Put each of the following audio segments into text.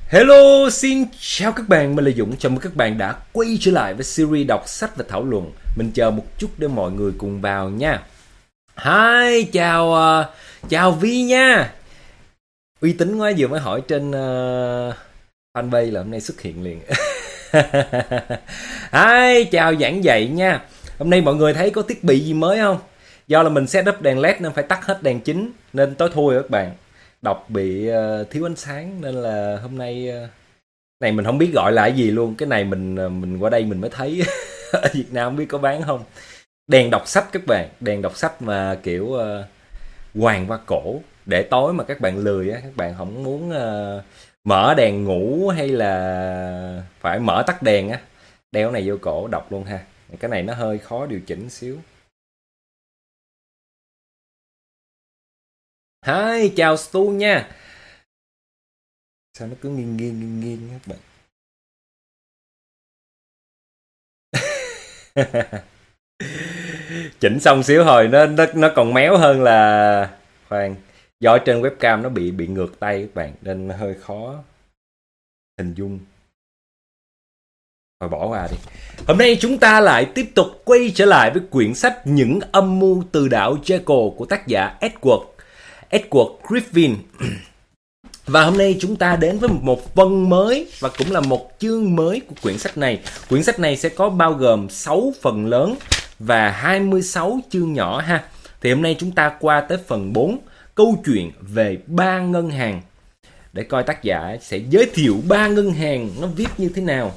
Hello, xin chào các bạn, mình là Dũng. Chào mừng các bạn đã quay trở lại với series đọc sách và thảo luận. Mình chờ một chút để mọi người cùng vào nha. Hi, chào Vi nha. Uy tín quá, vừa mới hỏi trên fanpage là hôm nay xuất hiện liền. Hi, chào giảng dạy nha. Hôm nay mọi người thấy có thiết bị gì mới không? Do là mình set up đèn LED nên phải tắt hết đèn chính, nên tối thui rồi các bạn. Đọc bị thiếu ánh sáng nên là hôm nay này mình không biết gọi là cái gì luôn. Cái này mình qua đây mình mới thấy. Ở Việt Nam không biết có bán không. Đèn đọc sách các bạn, đèn đọc sách mà kiểu quàng qua cổ để tối mà các bạn lười á, các bạn không muốn mở đèn ngủ hay là phải mở tắt đèn á, đeo cái này vô cổ đọc luôn ha. Cái này nó hơi khó điều chỉnh xíu. Hi, chào Stu nha. Sao nó cứ nghiêng các bạn. Chỉnh xong xíu hồi nó còn méo hơn là khoan, do trên webcam nó bị ngược tay các bạn nên hơi khó hình dung. Thôi bỏ qua đi. Hôm nay chúng ta lại tiếp tục quay trở lại với quyển sách Những âm mưu từ đạo Jekyll của tác giả Edward Griffin. Và hôm nay chúng ta đến với một phần mới và cũng là một chương mới của quyển sách này. Quyển sách này sẽ có bao gồm 6 phần lớn và 26 chương nhỏ ha. Thì hôm nay chúng ta qua tới phần 4, câu chuyện về 3 ngân hàng. Để coi tác giả sẽ giới thiệu 3 ngân hàng nó viết như thế nào.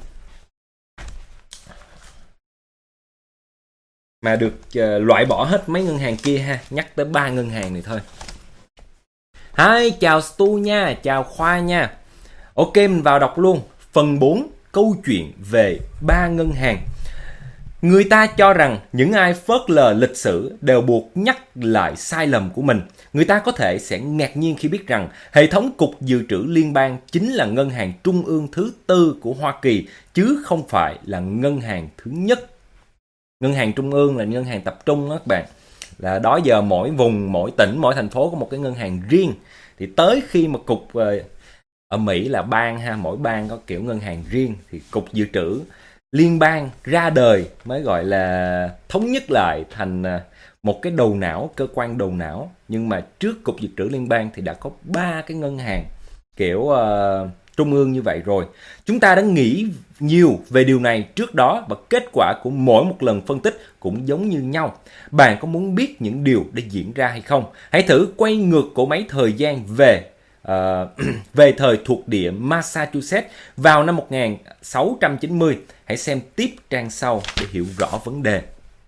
Mà được loại bỏ hết mấy ngân hàng kia ha, nhắc tới 3 ngân hàng này thôi. Hi, chào Stu nha, chào Khoa nha. Ok, mình vào đọc luôn. Phần 4, câu chuyện về 3 ngân hàng. Người ta cho rằng những ai phớt lờ lịch sử đều buộc nhắc lại sai lầm của mình. Người ta có thể sẽ ngạc nhiên khi biết rằng hệ thống cục dự trữ liên bang chính là ngân hàng trung ương thứ 4 của Hoa Kỳ, chứ không phải là ngân hàng thứ nhất. Ngân hàng trung ương là ngân hàng tập trung đó các bạn. Là đó giờ mỗi vùng, mỗi tỉnh, mỗi thành phố có một cái ngân hàng riêng. Thì tới khi mà cục ở Mỹ là bang ha, mỗi bang có kiểu ngân hàng riêng, thì cục dự trữ liên bang ra đời mới gọi là thống nhất lại thành một cái đầu não, cơ quan đầu não. Nhưng mà trước cục dự trữ liên bang thì đã có 3 cái ngân hàng kiểu trung ương như vậy rồi. Chúng ta đã nghĩ nhiều về điều này trước đó và kết quả của mỗi một lần phân tích cũng giống như nhau. Bạn có muốn biết những điều đã diễn ra hay không? Hãy thử quay ngược cỗ máy thời gian về thời thuộc địa Massachusetts vào năm 1690. Hãy xem tiếp trang sau để hiểu rõ vấn đề.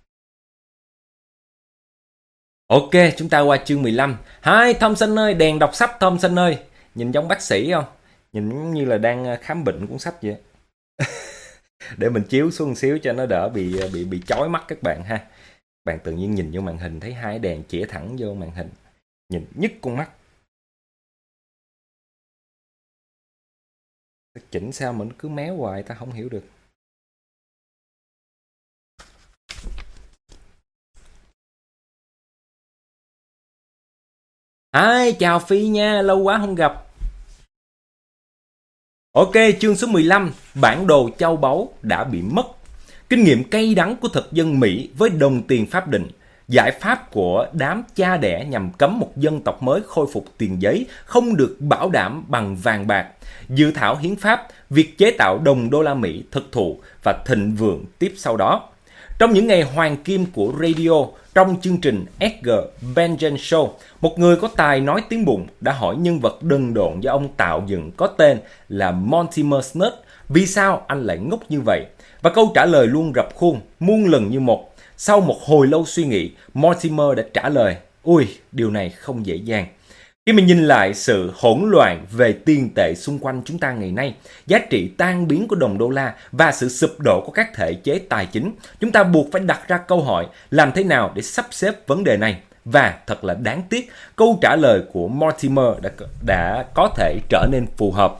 Ok, chúng ta qua chương 15. Hi Thompson ơi, đèn đọc sách Thompson ơi. Nhìn giống bác sĩ không? Nhìn như là đang khám bệnh cuốn sách vậy. Để mình chiếu xuống một xíu cho nó đỡ bị chói mắt các bạn ha. Bạn tự nhiên nhìn vô màn hình thấy hai đèn chĩa thẳng vô màn hình, nhìn nhức con mắt. Chỉnh sao mà nó cứ méo hoài, ta không hiểu được. Hi, chào Phi nha, lâu quá không gặp. Ok, chương số 15, bản đồ châu báu đã bị mất. Kinh nghiệm cay đắng của thực dân Mỹ với đồng tiền pháp định, giải pháp của đám cha đẻ nhằm cấm một dân tộc mới khôi phục tiền giấy không được bảo đảm bằng vàng bạc. Dự thảo hiến pháp, việc chế tạo đồng đô la Mỹ thực thụ và thịnh vượng tiếp sau đó. Trong những ngày hoàng kim của radio, trong chương trình Edgar Benjen Show, một người có tài nói tiếng bụng đã hỏi nhân vật đần độn do ông tạo dựng có tên là Mortimer Snell vì sao anh lại ngốc như vậy. Và câu trả lời luôn rập khuôn, muôn lần như một. Sau một hồi lâu suy nghĩ, Mortimer đã trả lời, ui, điều này không dễ dàng. Khi mình nhìn lại sự hỗn loạn về tiền tệ xung quanh chúng ta ngày nay, giá trị tan biến của đồng đô la và sự sụp đổ của các thể chế tài chính, chúng ta buộc phải đặt ra câu hỏi làm thế nào để sắp xếp vấn đề này. Và thật là đáng tiếc, câu trả lời của Mortimer đã có thể trở nên phù hợp.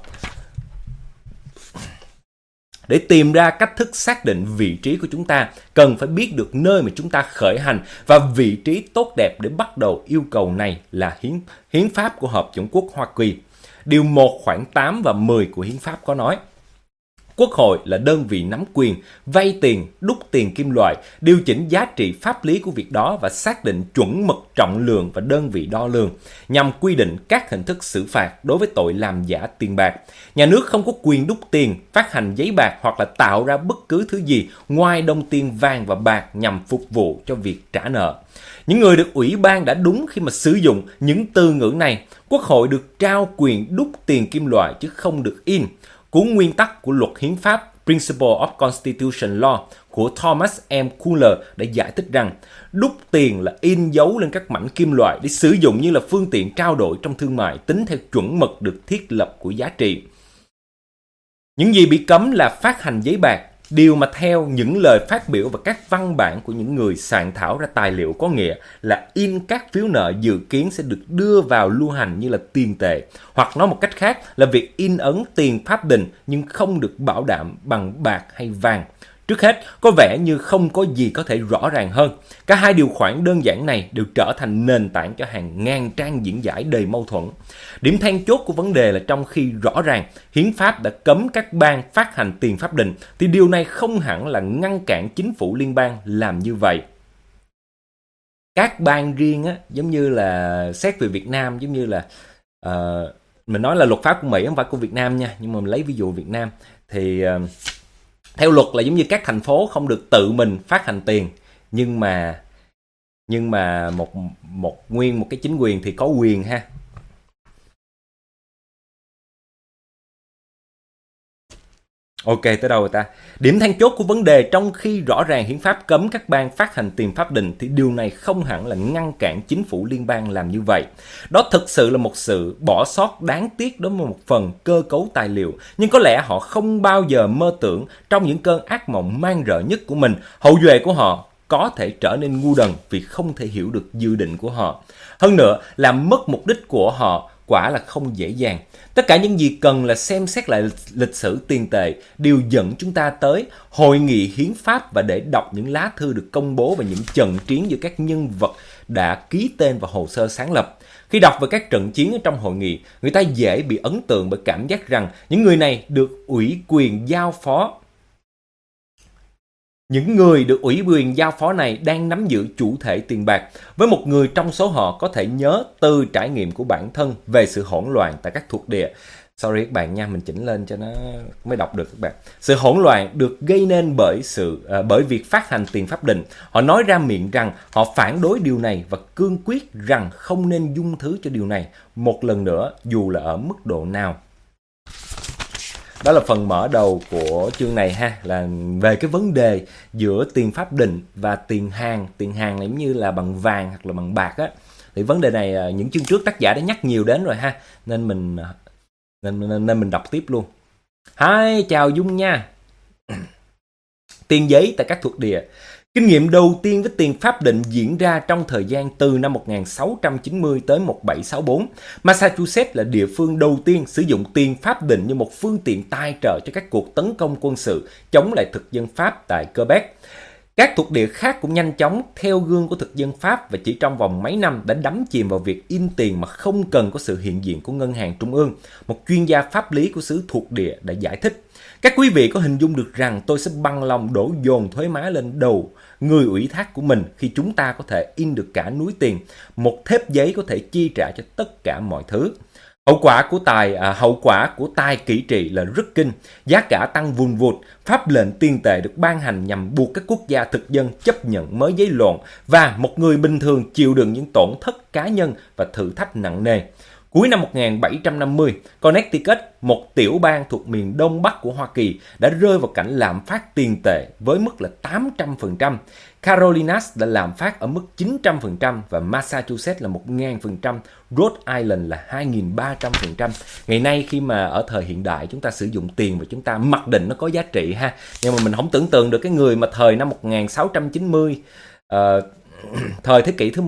Để tìm ra cách thức xác định vị trí của chúng ta, cần phải biết được nơi mà chúng ta khởi hành và vị trí tốt đẹp để bắt đầu yêu cầu này là hiến pháp của Hợp chủng quốc Hoa Kỳ. Điều 1 khoản 8 và 10 của Hiến pháp có nói. Quốc hội là đơn vị nắm quyền vay tiền, đúc tiền kim loại, điều chỉnh giá trị pháp lý của việc đó và xác định chuẩn mực trọng lượng và đơn vị đo lường, nhằm quy định các hình thức xử phạt đối với tội làm giả tiền bạc. Nhà nước không có quyền đúc tiền, phát hành giấy bạc hoặc là tạo ra bất cứ thứ gì ngoài đồng tiền vàng và bạc nhằm phục vụ cho việc trả nợ. Những người được ủy ban đã đúng khi mà sử dụng những từ ngữ này. Quốc hội được trao quyền đúc tiền kim loại chứ không được in. Cuốn nguyên tắc của luật hiến pháp Principle of Constitution Law của Thomas M. Kuhler đã giải thích rằng đúc tiền là in dấu lên các mảnh kim loại để sử dụng như là phương tiện trao đổi trong thương mại tính theo chuẩn mực được thiết lập của giá trị. Những gì bị cấm là phát hành giấy bạc, điều mà theo những lời phát biểu và các văn bản của những người soạn thảo ra tài liệu có nghĩa là in các phiếu nợ dự kiến sẽ được đưa vào lưu hành như là tiền tệ, hoặc nói một cách khác là việc in ấn tiền pháp định nhưng không được bảo đảm bằng bạc hay vàng. Trước hết, có vẻ như không có gì có thể rõ ràng hơn. Cả hai điều khoản đơn giản này đều trở thành nền tảng cho hàng ngàn trang diễn giải đầy mâu thuẫn. Điểm then chốt của vấn đề là trong khi rõ ràng hiến pháp đã cấm các bang phát hành tiền pháp định, thì điều này không hẳn là ngăn cản chính phủ liên bang làm như vậy. Các bang riêng á, giống như là xét về Việt Nam, giống như là mình nói là luật pháp của Mỹ không phải của Việt Nam nha, nhưng mà mình lấy ví dụ Việt Nam thì theo luật là giống như các thành phố không được tự mình phát hành tiền, nhưng mà một cái chính quyền thì có quyền ha. Ok, tới đâu rồi ta? Điểm then chốt của vấn đề, trong khi rõ ràng hiến pháp cấm các bang phát hành tiền pháp định thì điều này không hẳn là ngăn cản chính phủ liên bang làm như vậy. Đó thực sự là một sự bỏ sót đáng tiếc đối với một phần cơ cấu tài liệu, nhưng có lẽ họ không bao giờ mơ tưởng trong những cơn ác mộng man rợ nhất của mình, hậu duệ của họ có thể trở nên ngu đần vì không thể hiểu được dự định của họ. Hơn nữa, làm mất mục đích của họ quả là không dễ dàng. Tất cả những gì cần là xem xét lại lịch sử tiền tệ, điều dẫn chúng ta tới hội nghị hiến pháp và để đọc những lá thư được công bố và những trận chiến giữa các nhân vật đã ký tên vào hồ sơ sáng lập. Khi đọc về các trận chiến ở trong hội nghị, người ta dễ bị ấn tượng bởi cảm giác rằng những người này được ủy quyền giao phó. Những người được ủy quyền giao phó này đang nắm giữ chủ thể tiền bạc. Với một người trong số họ có thể nhớ từ trải nghiệm của bản thân về sự hỗn loạn tại các thuộc địa. Sorry các bạn nha, mình chỉnh lên cho nó mới đọc được các bạn. Sự hỗn loạn được gây nên bởi việc phát hành tiền pháp định. Họ nói ra miệng rằng họ phản đối điều này và cương quyết rằng không nên dung thứ cho điều này một lần nữa, dù là ở mức độ nào. Đó là phần mở đầu của chương này ha, là về cái vấn đề giữa tiền pháp định và tiền hàng. Tiền hàng này giống như là bằng vàng hoặc là bằng bạc á. Thì vấn đề này những chương trước tác giả đã nhắc nhiều đến rồi ha, nên mình đọc tiếp luôn. Hi, chào Dung nha. Tiền giấy tại các thuộc địa. Kinh nghiệm đầu tiên với tiền pháp định diễn ra trong thời gian từ năm 1690 tới 1764. Massachusetts là địa phương đầu tiên sử dụng tiền pháp định như một phương tiện tài trợ cho các cuộc tấn công quân sự chống lại thực dân Pháp tại Quebec. Các thuộc địa khác cũng nhanh chóng theo gương của thực dân Pháp và chỉ trong vòng mấy năm đã đắm chìm vào việc in tiền mà không cần có sự hiện diện của ngân hàng trung ương. Một chuyên gia pháp lý của xứ thuộc địa đã giải thích. Các quý vị có hình dung được rằng tôi sẽ bằng lòng đổ dồn thuế má lên đầu người ủy thác của mình khi chúng ta có thể in được cả núi tiền, một thép giấy có thể chi trả cho tất cả mọi thứ. Hậu quả của tài kỷ trị là rất kinh, giá cả tăng vùn vụt, pháp lệnh tiền tệ được ban hành nhằm buộc các quốc gia thực dân chấp nhận mớ giấy lộn và một người bình thường chịu đựng những tổn thất cá nhân và thử thách nặng nề. Cuối năm 1750, Connecticut, một tiểu bang thuộc miền đông bắc của Hoa Kỳ, đã rơi vào cảnh lạm phát tiền tệ với mức là 800%. Carolinas đã lạm phát ở mức 900% và Massachusetts là 1000%, Rhode Island là 2300%. Ngày nay khi mà ở thời hiện đại chúng ta sử dụng tiền và chúng ta mặc định nó có giá trị ha, nhưng mà mình không tưởng tượng được cái người mà thời năm 1690, thời thế kỷ thứ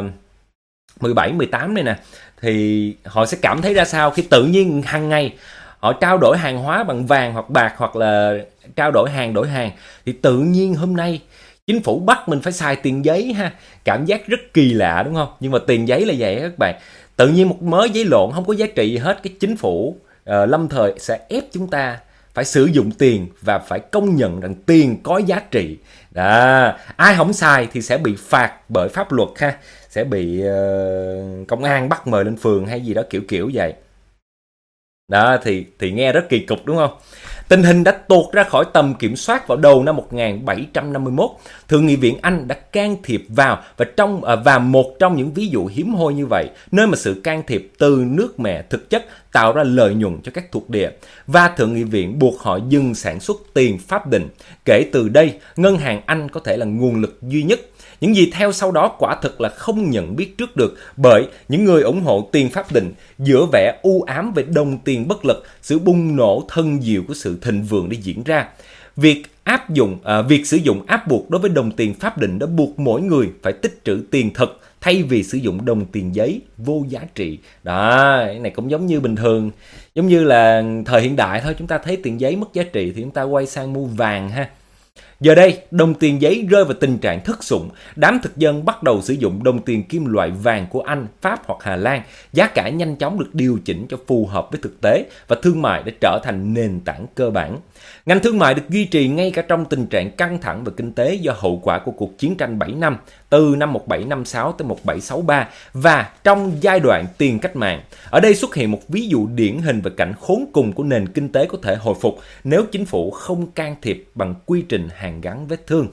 17, 18 này nè, thì họ sẽ cảm thấy ra sao khi tự nhiên hàng ngày họ trao đổi hàng hóa bằng vàng hoặc bạc hoặc là trao đổi hàng đổi hàng, thì tự nhiên hôm nay chính phủ bắt mình phải xài tiền giấy ha. Cảm giác rất kỳ lạ đúng không? Nhưng mà tiền giấy là vậy các bạn. Tự nhiên một mớ giấy lộn không có giá trị gì hết, cái chính phủ lâm thời sẽ ép chúng ta phải sử dụng tiền và phải công nhận rằng tiền có giá trị. Đó, ai không xài thì sẽ bị phạt bởi pháp luật ha, sẽ bị công an bắt mời lên phường hay gì đó kiểu kiểu vậy. Đó thì nghe rất kỳ cục đúng không? Tình hình đã tuột ra khỏi tầm kiểm soát vào đầu năm 1751. Thượng nghị viện Anh đã can thiệp vào và một trong những ví dụ hiếm hoi như vậy, nơi mà sự can thiệp từ nước mẹ thực chất tạo ra lợi nhuận cho các thuộc địa, và Thượng nghị viện buộc họ dừng sản xuất tiền pháp định. Kể từ đây, ngân hàng Anh có thể là nguồn lực duy nhất. Những gì theo sau đó quả thực là không nhận biết trước được, bởi những người ủng hộ tiền pháp định giữa vẻ u ám về đồng tiền bất lực, sự bùng nổ thân diệu của sự thịnh vượng đã diễn ra. Việc sử dụng áp buộc đối với đồng tiền pháp định đã buộc mỗi người phải tích trữ tiền thật thay vì sử dụng đồng tiền giấy vô giá trị. Đó, cái này cũng giống như bình thường, giống như là thời hiện đại thôi, chúng ta thấy tiền giấy mất giá trị thì chúng ta quay sang mua vàng ha. Giờ đây, đồng tiền giấy rơi vào tình trạng thất sủng, đám thực dân bắt đầu sử dụng đồng tiền kim loại vàng của Anh, Pháp hoặc Hà Lan. Giá cả nhanh chóng được điều chỉnh cho phù hợp với thực tế và thương mại đã trở thành nền tảng cơ bản. Ngành thương mại được duy trì ngay cả trong tình trạng căng thẳng về kinh tế do hậu quả của cuộc chiến tranh 7 năm, từ năm 1756 tới 1763 và trong giai đoạn tiền cách mạng. Ở đây xuất hiện một ví dụ điển hình về cảnh khốn cùng của nền kinh tế có thể hồi phục nếu chính phủ không can thiệp bằng quy trình hàn gắn vết thương.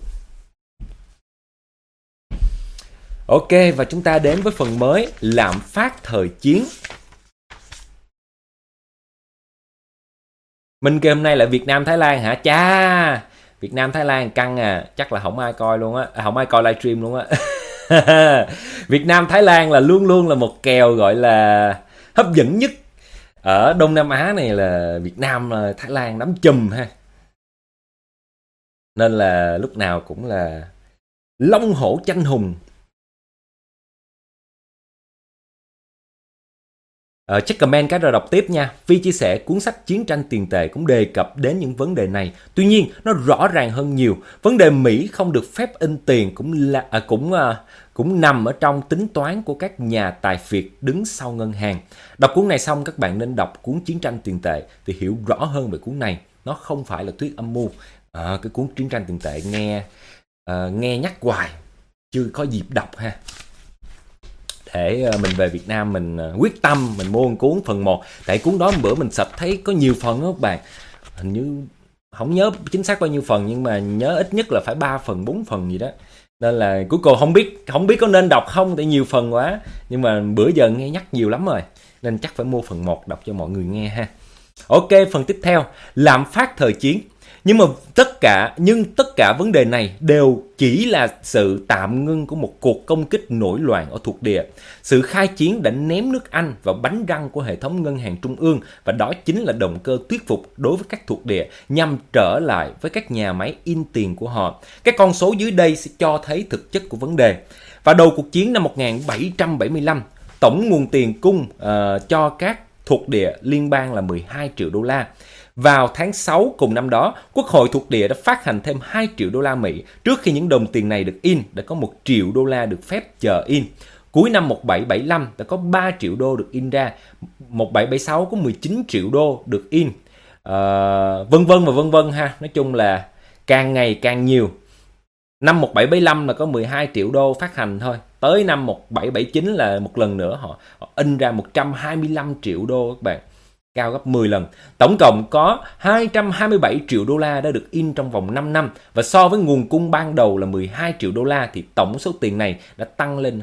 Ok, và chúng ta đến với phần mới lạm phát thời chiến. Mình kêu hôm nay là Việt Nam Thái Lan hả? Chà, Việt Nam Thái Lan căng à, chắc là không ai coi luôn á, không ai coi livestream luôn á. Việt Nam Thái Lan là luôn luôn là một kèo gọi là hấp dẫn nhất ở Đông Nam Á này, là Việt Nam Thái Lan đắm chùm ha. Nên là lúc nào cũng là long hổ tranh hùng. Check comment cái rồi đọc tiếp nha. Phi chia sẻ cuốn sách Chiến tranh tiền tệ cũng đề cập đến những vấn đề này. Tuy nhiên, nó rõ ràng hơn nhiều. Vấn đề Mỹ không được phép in tiền cũng nằm ở trong tính toán của các nhà tài phiệt đứng sau ngân hàng. Đọc cuốn này xong, các bạn nên đọc cuốn Chiến tranh tiền tệ thì hiểu rõ hơn về cuốn này. Nó không phải là thuyết âm mưu. Cái cuốn Chiến tranh tiền tệ nghe nhắc hoài, chưa có dịp đọc ha. Để mình về Việt Nam mình quyết tâm mình mua một cuốn phần 1. Tại cuốn đó bữa mình search thấy có nhiều phần đó các bạn. Hình như không nhớ chính xác bao nhiêu phần, nhưng mà nhớ ít nhất là phải 3 phần 4 phần gì đó. Nên là cuối cùng không biết có nên đọc không, tại nhiều phần quá. Nhưng mà bữa giờ nghe nhắc nhiều lắm rồi, nên chắc phải mua phần 1 đọc cho mọi người nghe ha. Ok, phần tiếp theo, lạm phát thời chiến. Nhưng tất cả vấn đề này đều chỉ là sự tạm ngưng của một cuộc công kích nổi loạn ở thuộc địa. Sự khai chiến đã ném nước Anh vào bánh răng của hệ thống ngân hàng trung ương, và đó chính là động cơ thuyết phục đối với các thuộc địa nhằm trở lại với các nhà máy in tiền của họ. Các con số dưới đây sẽ cho thấy thực chất của vấn đề. Vào đầu cuộc chiến năm 1775, tổng nguồn tiền cung cho các thuộc địa liên bang là 12 triệu đô la. Vào tháng 6 cùng năm đó, Quốc hội thuộc địa đã phát hành thêm 2 triệu đô la Mỹ. Trước khi những đồng tiền này được in, đã có 1 triệu đô la được phép chờ in. Cuối năm 1775 đã có 3 triệu đô được in ra. 1776 có 19 triệu đô được in. Vân vân ha. Nói chung là càng ngày càng nhiều. Năm 1775 là có 12 triệu đô phát hành thôi. Tới năm 1779 là một lần nữa họ in ra 125 triệu đô các bạn. Cao gấp 10 lần. Tổng cộng có 227 triệu đô la đã được in trong vòng 5 năm. Và so với nguồn cung ban đầu là 12 triệu đô la thì tổng số tiền này đã tăng lên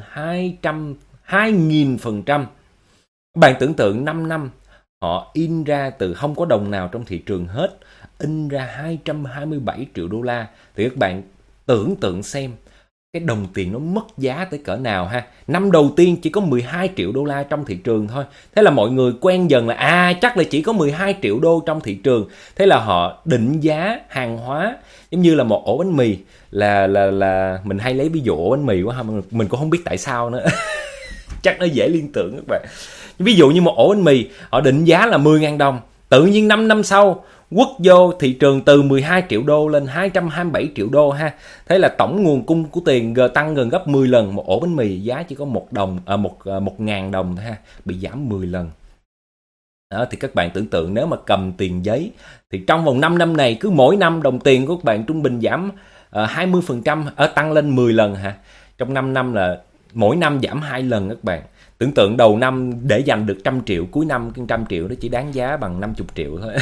2.000%. Các bạn tưởng tượng 5 năm họ in ra từ không có đồng nào trong thị trường hết, in ra 227 triệu đô la. Thì các bạn tưởng tượng xem cái đồng tiền nó mất giá tới cỡ nào ha. Năm đầu tiên chỉ có 12 triệu đô la trong thị trường thôi. Thế là mọi người quen dần là chắc là chỉ có 12 triệu đô trong thị trường. Thế là họ định giá hàng hóa giống như là một ổ bánh mì, là mình hay lấy ví dụ ổ bánh mì quá ha, mình cũng không biết tại sao nữa. Chắc nó dễ liên tưởng các bạn. Ví dụ như một ổ bánh mì họ định giá là 10.000 đồng. Tự nhiên 5 năm sau quất vô thị trường từ 12 triệu đô lên 227 triệu đô ha. Thế là tổng nguồn cung của tiền tăng gần gấp 10 lần. Một ổ bánh mì giá chỉ có 1.000 đồng thôi ha, bị giảm 10 lần. Đó, thì các bạn tưởng tượng nếu mà cầm tiền giấy thì trong vòng 5 năm này cứ mỗi năm đồng tiền của các bạn trung bình giảm 20%, tăng lên 10 lần ha. Trong 5 năm là mỗi năm giảm 2 lần các bạn. Tưởng tượng đầu năm để dành được 100 triệu, cuối năm 100 triệu đó chỉ đáng giá bằng 50 triệu thôi.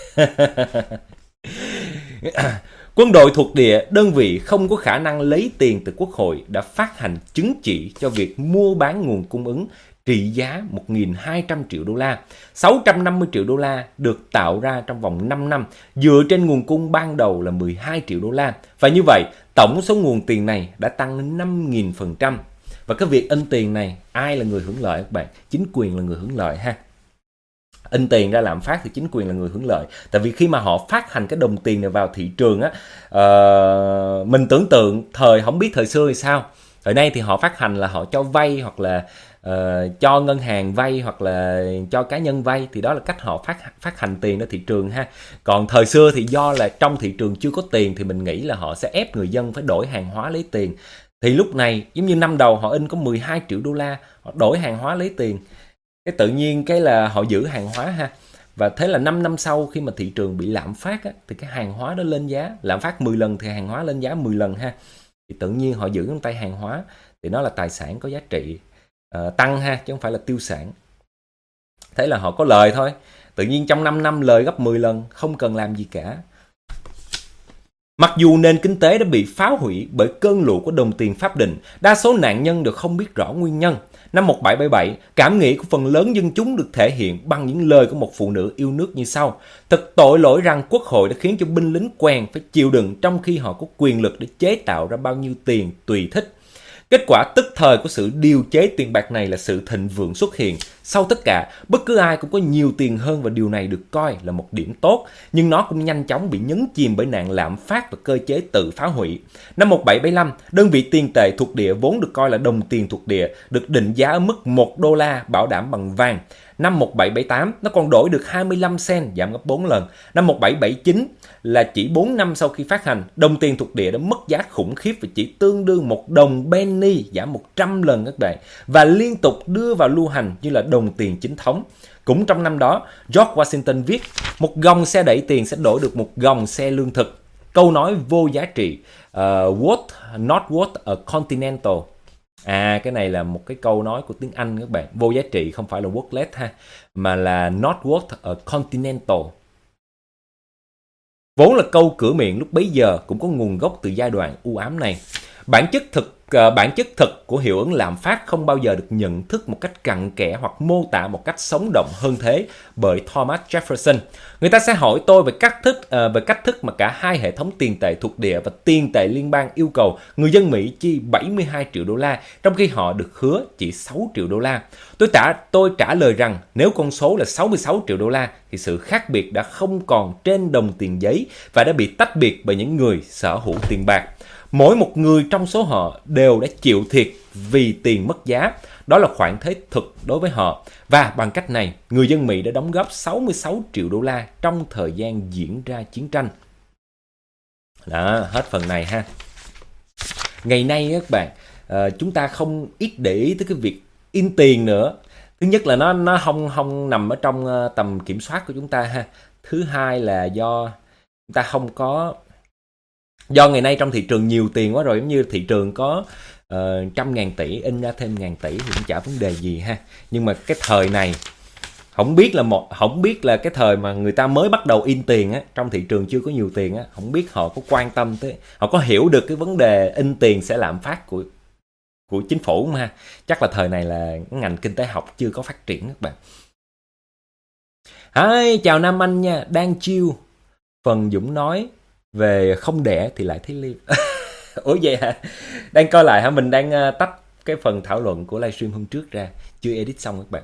Quân đội thuộc địa, đơn vị không có khả năng lấy tiền từ Quốc hội đã phát hành chứng chỉ cho việc mua bán nguồn cung ứng trị giá 1.200 triệu đô la. 650 triệu đô la được tạo ra trong vòng 5 năm dựa trên nguồn cung ban đầu là 12 triệu đô la. Và như vậy, tổng số nguồn tiền này đã tăng lên 5.000%. Và cái việc in tiền này, ai là người hưởng lợi các bạn? Chính quyền là người hưởng lợi ha. In tiền ra lạm phát thì chính quyền là người hưởng lợi. Tại vì khi mà họ phát hành cái đồng tiền này vào thị trường á, mình tưởng tượng không biết thời xưa thì sao. Thời nay thì họ phát hành là họ cho vay, hoặc là cho ngân hàng vay, hoặc là cho cá nhân vay, thì đó là cách họ phát hành tiền ra thị trường ha. Còn thời xưa thì do là trong thị trường chưa có tiền thì mình nghĩ là họ sẽ ép người dân phải đổi hàng hóa lấy tiền. Thì lúc này giống như năm đầu họ in có 12 triệu đô la, họ đổi hàng hóa lấy tiền. Cái tự nhiên cái là họ giữ hàng hóa ha. Và thế là 5 năm sau khi mà thị trường bị lạm phát á, thì cái hàng hóa đó lên giá. Lạm phát 10 lần thì hàng hóa lên giá 10 lần ha. Thì tự nhiên họ giữ trong tay hàng hóa, thì nó là tài sản có giá trị tăng ha, chứ không phải là tiêu sản. Thế là họ có lời thôi. Tự nhiên trong 5 năm lời gấp 10 lần, không cần làm gì cả. Mặc dù nền kinh tế đã bị phá hủy bởi cơn lũ của đồng tiền pháp định, đa số nạn nhân đều không biết rõ nguyên nhân. Năm 1777, cảm nghĩ của phần lớn dân chúng được thể hiện bằng những lời của một phụ nữ yêu nước như sau: thật tội lỗi rằng Quốc hội đã khiến cho binh lính quèn phải chịu đựng trong khi họ có quyền lực để chế tạo ra bao nhiêu tiền tùy thích. Kết quả tức thời của sự điều chế tiền bạc này là sự thịnh vượng xuất hiện. Sau tất cả, bất cứ ai cũng có nhiều tiền hơn và điều này được coi là một điểm tốt, nhưng nó cũng nhanh chóng bị nhấn chìm bởi nạn lạm phát và cơ chế tự phá hủy. Năm 1775, đơn vị tiền tệ thuộc địa vốn được coi là đồng tiền thuộc địa được định giá ở mức 1 đô la bảo đảm bằng vàng. Năm 1778, nó còn đổi được 25 cent, giảm gấp 4 lần. Năm 1779 là chỉ 4 năm sau khi phát hành, đồng tiền thuộc địa đã mất giá khủng khiếp và chỉ tương đương 1 đồng penny, giảm 100 lần các bạn, và liên tục đưa vào lưu hành như là đồng tiền chính thống. Cũng trong năm đó, George Washington viết: một gồng xe đẩy tiền sẽ đổi được một gồng xe lương thực. Câu nói vô giá trị, worth not worth a continental. Cái này là một cái câu nói của tiếng Anh các bạn. Vô giá trị không phải là worthless ha, mà là not worth a continental. Vốn là câu cửa miệng lúc bấy giờ, cũng có nguồn gốc từ giai đoạn u ám này. Bản chất thực của hiệu ứng lạm phát không bao giờ được nhận thức một cách cặn kẽ hoặc mô tả một cách sống động hơn thế bởi Thomas Jefferson. Người ta sẽ hỏi tôi về cách thức mà cả hai hệ thống tiền tệ thuộc địa và tiền tệ liên bang yêu cầu người dân Mỹ chi 72 triệu đô la, trong khi họ được hứa chỉ 6 triệu đô la. Tôi trả lời rằng nếu con số là 66 triệu đô la thì sự khác biệt đã không còn trên đồng tiền giấy và đã bị tách biệt bởi những người sở hữu tiền bạc. Mỗi một người trong số họ đều đã chịu thiệt vì tiền mất giá. Đó là khoản thế thực đối với họ. Và bằng cách này, người dân Mỹ đã đóng góp 66 triệu đô la trong thời gian diễn ra chiến tranh. Đó, hết phần này ha. Ngày nay các bạn, chúng ta không ít để ý tới cái việc in tiền nữa. Thứ nhất là nó không nằm ở trong tầm kiểm soát của chúng ta ha. Thứ hai là do chúng ta không có... Do ngày nay trong thị trường nhiều tiền quá rồi, giống như thị trường có 100.000 tỷ, in ra thêm 1.000 tỷ thì cũng chả vấn đề gì ha. Nhưng mà cái thời này, không biết là cái thời mà người ta mới bắt đầu in tiền á, trong thị trường chưa có nhiều tiền á, không biết họ có quan tâm tới, họ có hiểu được cái vấn đề in tiền sẽ lạm phát của chính phủ không ha. Chắc là thời này là ngành kinh tế học chưa có phát triển các bạn. Chào Nam Anh nha, đang chill. Phần Dũng nói về không đẻ thì lại thấy live. Ủa vậy hả? Đang coi lại hả? Mình đang tách cái phần thảo luận của livestream hôm trước ra, chưa edit xong các bạn.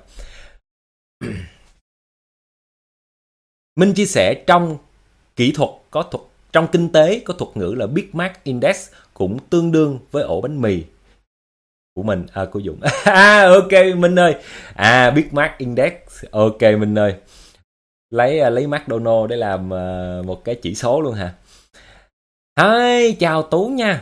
Minh chia sẻ trong trong kinh tế có thuật ngữ là Big Mac Index, cũng tương đương với ổ bánh mì của mình, của Dũng. Ok Minh ơi. Big Mac Index. Ok Minh ơi. Lấy McDonald để làm một cái chỉ số luôn hả? Hi, chào Tú nha.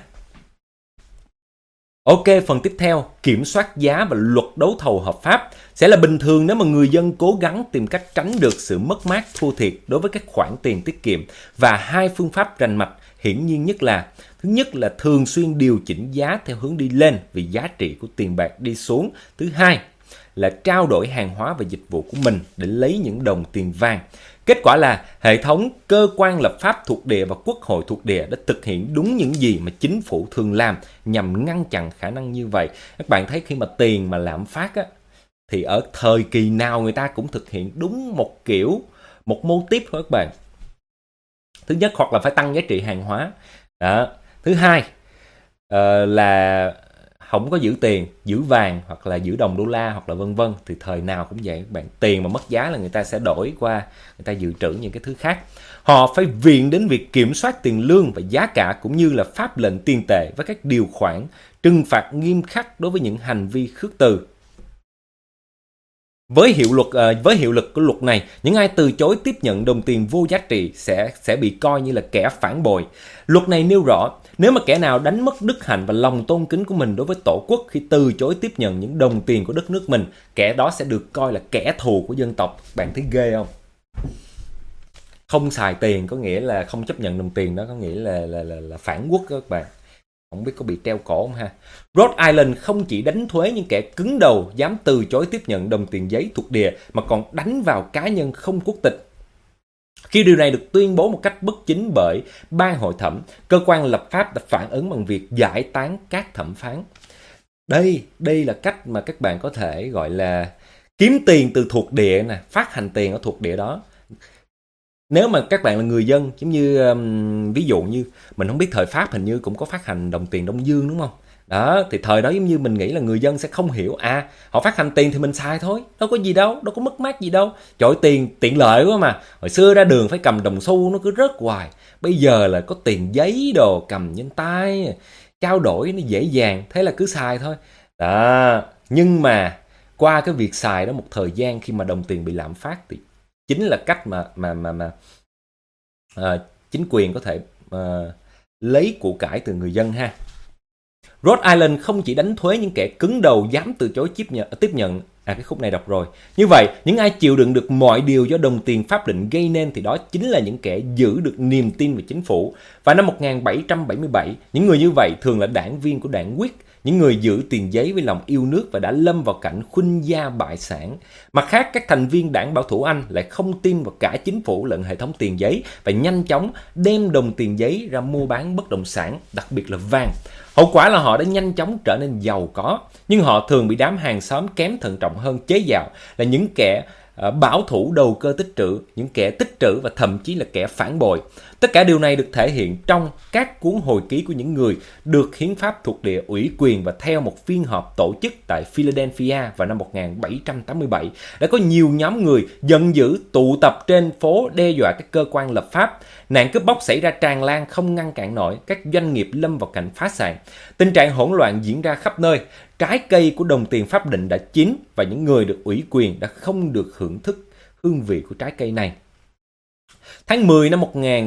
Ok, phần tiếp theo, kiểm soát giá và luật đấu thầu hợp pháp sẽ là bình thường nếu mà người dân cố gắng tìm cách tránh được sự mất mát thua thiệt đối với các khoản tiền tiết kiệm. Và hai phương pháp rành mạch hiển nhiên nhất là: thứ nhất là thường xuyên điều chỉnh giá theo hướng đi lên vì giá trị của tiền bạc đi xuống. Thứ hai là trao đổi hàng hóa và dịch vụ của mình để lấy những đồng tiền vàng. Kết quả là hệ thống cơ quan lập pháp thuộc địa và quốc hội thuộc địa đã thực hiện đúng những gì mà chính phủ thường làm nhằm ngăn chặn khả năng như vậy. Các bạn thấy khi mà tiền mà lạm phát á, thì ở thời kỳ nào người ta cũng thực hiện đúng một kiểu, một mô típ thôi các bạn. Thứ nhất, hoặc là phải tăng giá trị hàng hóa. Đó. Thứ hai là không có giữ tiền, giữ vàng hoặc là giữ đồng đô la hoặc là vân vân, thì thời nào cũng vậy các bạn. Tiền mà mất giá là người ta sẽ đổi qua, người ta dự trữ những cái thứ khác. Họ phải viện đến việc kiểm soát tiền lương và giá cả cũng như là pháp lệnh tiền tệ với các điều khoản trừng phạt nghiêm khắc đối với những hành vi khước từ. Với hiệu lực của luật này, những ai từ chối tiếp nhận đồng tiền vô giá trị sẽ bị coi như là kẻ phản bội. Luật này nêu rõ, nếu mà kẻ nào đánh mất đức hạnh và lòng tôn kính của mình đối với tổ quốc khi từ chối tiếp nhận những đồng tiền của đất nước mình, kẻ đó sẽ được coi là kẻ thù của dân tộc. Bạn thấy ghê không? Không xài tiền có nghĩa là không chấp nhận đồng tiền, đó có nghĩa là phản quốc đó các bạn. Không biết có bị treo cổ không ha? Rhode Island không chỉ đánh thuế những kẻ cứng đầu dám từ chối tiếp nhận đồng tiền giấy thuộc địa, mà còn đánh vào cá nhân không quốc tịch. Khi điều này được tuyên bố một cách bất chính bởi ban hội thẩm, cơ quan lập pháp đã phản ứng bằng việc giải tán các thẩm phán. Đây là cách mà các bạn có thể gọi là kiếm tiền từ thuộc địa nè, phát hành tiền ở thuộc địa đó. Nếu mà các bạn là người dân, giống như ví dụ như mình không biết thời Pháp hình như cũng có phát hành đồng tiền Đông Dương đúng không? Đó, thì thời đó giống như mình nghĩ là người dân sẽ không hiểu, họ phát hành tiền thì mình xài thôi, đâu có gì đâu, đâu có mất mát gì đâu. Trời ơi, tiền tiện lợi quá mà. Hồi xưa ra đường phải cầm đồng xu nó cứ rớt hoài. Bây giờ là có tiền giấy đồ cầm trên tay, trao đổi nó dễ dàng, thế là cứ xài thôi. Đó, nhưng mà qua cái việc xài đó một thời gian khi mà đồng tiền bị lạm phát thì chính là cách mà chính quyền có thể lấy của cải từ người dân ha. Rhode Island không chỉ đánh thuế những kẻ cứng đầu dám từ chối tiếp nhận. Cái khúc này đọc rồi. Như vậy, những ai chịu đựng được mọi điều do đồng tiền pháp định gây nên thì đó chính là những kẻ giữ được niềm tin vào chính phủ. Và năm 1777, những người như vậy thường là đảng viên của đảng Whig, những người giữ tiền giấy với lòng yêu nước và đã lâm vào cảnh khuynh gia bại sản. Mặt khác, các thành viên đảng bảo thủ Anh lại không tin vào cả chính phủ lẫn hệ thống tiền giấy và nhanh chóng đem đồng tiền giấy ra mua bán bất động sản, đặc biệt là vàng. Hậu quả là họ đã nhanh chóng trở nên giàu có, nhưng họ thường bị đám hàng xóm kém thận trọng hơn chế nhạo là những kẻ bảo thủ đầu cơ tích trữ, những kẻ tích trữ và thậm chí là kẻ phản bội. Tất cả điều này được thể hiện trong các cuốn hồi ký của những người được hiến pháp thuộc địa ủy quyền, và theo một phiên họp tổ chức tại Philadelphia vào năm 1787, đã có nhiều nhóm người giận dữ tụ tập trên phố đe dọa các cơ quan lập pháp. Nạn cướp bóc xảy ra tràn lan không ngăn cản nổi, các doanh nghiệp lâm vào cảnh phá sản. Tình trạng hỗn loạn diễn ra khắp nơi. Trái cây của đồng tiền pháp định đã chín và những người được ủy quyền đã không được hưởng thức hương vị của trái cây này. Tháng 10 năm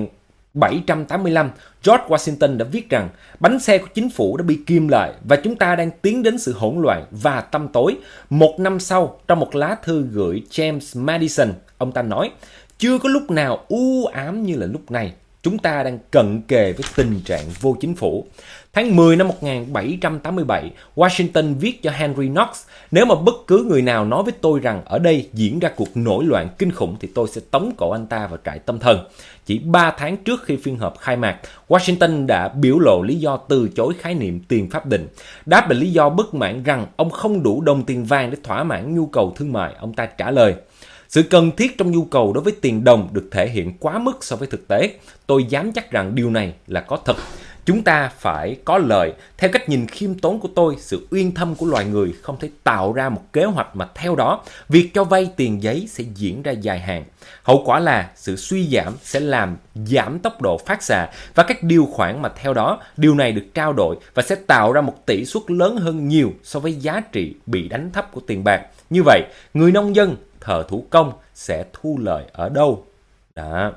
1785, George Washington đã viết rằng bánh xe của chính phủ đã bị kìm lại và chúng ta đang tiến đến sự hỗn loạn và tăm tối. Một năm sau, trong một lá thư gửi James Madison, ông ta nói: chưa có lúc nào u ám như là lúc này. Chúng ta đang cận kề với tình trạng vô chính phủ. Tháng 10 năm 1787, Washington viết cho Henry Knox: nếu mà bất cứ người nào nói với tôi rằng ở đây diễn ra cuộc nổi loạn kinh khủng thì tôi sẽ tống cổ anh ta vào trại tâm thần. Chỉ 3 tháng trước khi phiên họp khai mạc, Washington đã biểu lộ lý do từ chối khái niệm tiền pháp định. Đáp lại lý do bất mãn rằng ông không đủ đồng tiền vàng để thỏa mãn nhu cầu thương mại, ông ta trả lời: sự cần thiết trong nhu cầu đối với tiền đồng được thể hiện quá mức so với thực tế. Tôi dám chắc rằng điều này là có thật. Chúng ta phải có lợi. Theo cách nhìn khiêm tốn của tôi, sự uyên thâm của loài người không thể tạo ra một kế hoạch mà theo đó, việc cho vay tiền giấy sẽ diễn ra dài hạn. Hậu quả là sự suy giảm sẽ làm giảm tốc độ phát xạ và các điều khoản mà theo đó, điều này được trao đổi và sẽ tạo ra một tỷ suất lớn hơn nhiều so với giá trị bị đánh thấp của tiền bạc. Như vậy, người nông dân thợ thủ công sẽ thu lợi ở đâu? Đó.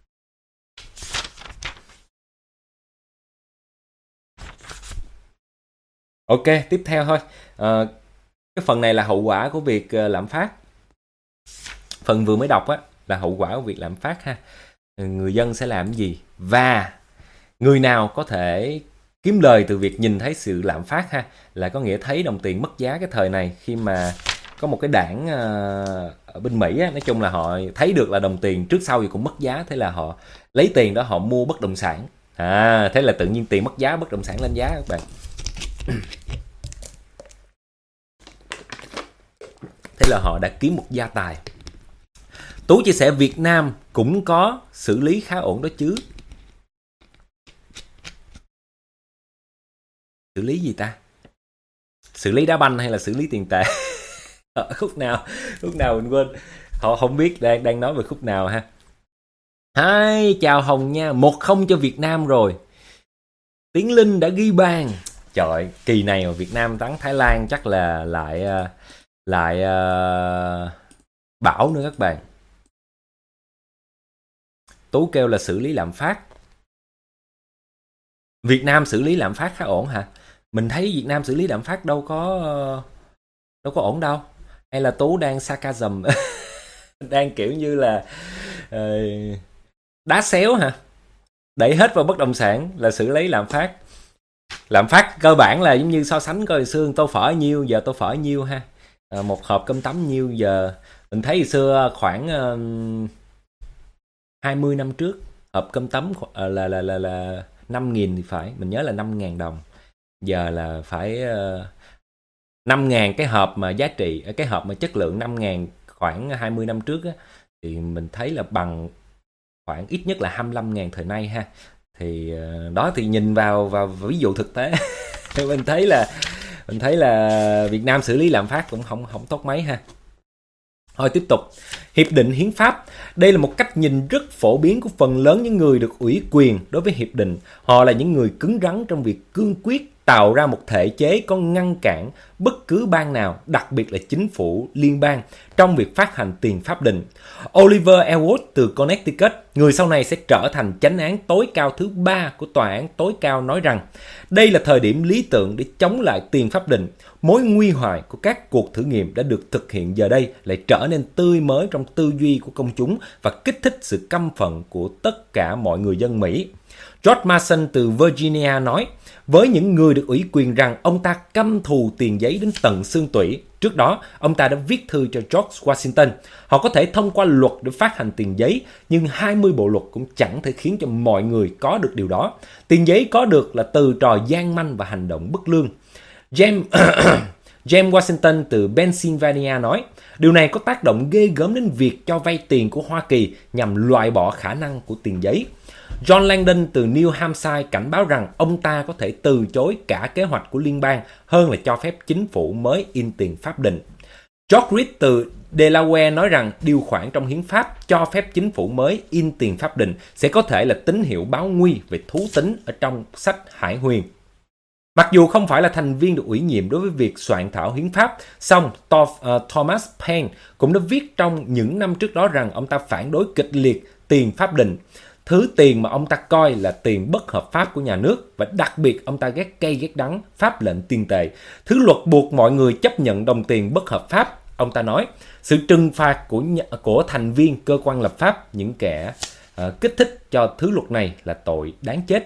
Ok, tiếp theo thôi. Cái phần này là hậu quả của việc lạm phát. Phần vừa mới đọc á là hậu quả của việc lạm phát ha. Người dân sẽ làm gì? Và người nào có thể kiếm lời từ việc nhìn thấy sự lạm phát ha, là có nghĩa thấy đồng tiền mất giá cái thời này, khi mà có một cái đảng ở bên Mỹ á, nói chung là họ thấy được là đồng tiền trước sau gì cũng mất giá, thế là họ lấy tiền đó họ mua bất động sản. Thế là tự nhiên tiền mất giá, bất động sản lên giá các bạn. Thế là họ đã kiếm một gia tài. Tú chia sẻ Việt Nam cũng có xử lý khá ổn đó chứ. Xử lý gì ta? Xử lý đá banh hay là xử lý tiền tệ? Khúc nào mình quên. Họ không biết đang nói về khúc nào ha. Hai, chào Hồng nha. 1-0 cho Việt Nam rồi. Tiến Linh đã ghi bàn. Trời ơi, kỳ này mà Việt Nam thắng Thái Lan chắc là lại bão nữa các bạn. Tú kêu là xử lý lạm phát. Việt Nam xử lý lạm phát khá ổn hả? Mình thấy Việt Nam xử lý lạm phát đâu có ổn đâu. Hay là Tú đang sarcasm đang kiểu như là đá xéo hả? Đẩy hết vào bất động sản là xử lý lạm phát. Lạm phát cơ bản là giống như so sánh coi xưa tôi phở nhiêu, giờ tôi phở nhiêu ha. Một hộp cơm tấm nhiêu, giờ mình thấy hồi xưa khoảng 20 năm trước hộp cơm tấm là 5.000 thì phải, mình nhớ là 5.000 đồng. Giờ là phải 5.000 cái hộp mà giá trị, cái hộp mà chất lượng 5.000 khoảng 20 năm trước á, thì mình thấy là bằng khoảng ít nhất là 25.000 thời nay ha. Thì đó, thì nhìn vào ví dụ thực tế mình thấy là Việt Nam xử lý lạm phát cũng không tốt mấy ha. Thôi tiếp tục. Hiệp định hiến pháp. Đây là một cách nhìn rất phổ biến của phần lớn những người được ủy quyền đối với hiệp định. Họ là những người cứng rắn trong việc cương quyết tạo ra một thể chế có ngăn cản bất cứ bang nào, đặc biệt là chính phủ liên bang, trong việc phát hành tiền pháp định. Oliver Elwood từ Connecticut, người sau này sẽ trở thành chánh án tối cao thứ 3 của tòa án tối cao, nói rằng đây là thời điểm lý tưởng để chống lại tiền pháp định. Mối nguy hoài của các cuộc thử nghiệm đã được thực hiện giờ đây lại trở nên tươi mới trong tư duy của công chúng và kích thích sự căm phẫn của tất cả mọi người dân Mỹ. George Mason từ Virginia nói, với những người được ủy quyền rằng ông ta căm thù tiền giấy đến tận xương tủy. Trước đó, ông ta đã viết thư cho George Washington. Họ có thể thông qua luật để phát hành tiền giấy, nhưng 20 bộ luật cũng chẳng thể khiến cho mọi người có được điều đó. Tiền giấy có được là từ trò gian manh và hành động bất lương. James Washington từ Pennsylvania nói, điều này có tác động ghê gớm đến việc cho vay tiền của Hoa Kỳ nhằm loại bỏ khả năng của tiền giấy. John Langdon từ New Hampshire cảnh báo rằng ông ta có thể từ chối cả kế hoạch của liên bang hơn là cho phép chính phủ mới in tiền pháp định. George Reed từ Delaware nói rằng điều khoản trong hiến pháp cho phép chính phủ mới in tiền pháp định sẽ có thể là tín hiệu báo nguy về thú tính ở trong sách Hải Huyền. Mặc dù không phải là thành viên được ủy nhiệm đối với việc soạn thảo hiến pháp, song Thomas Paine cũng đã viết trong những năm trước đó rằng ông ta phản đối kịch liệt tiền pháp định, thứ tiền mà ông ta coi là tiền bất hợp pháp của nhà nước, và đặc biệt ông ta ghét cay ghét đắng pháp lệnh tiền tệ, thứ luật buộc mọi người chấp nhận đồng tiền bất hợp pháp. Ông ta nói, sự trừng phạt của thành viên cơ quan lập pháp, những kẻ kích thích cho thứ luật này là tội đáng chết.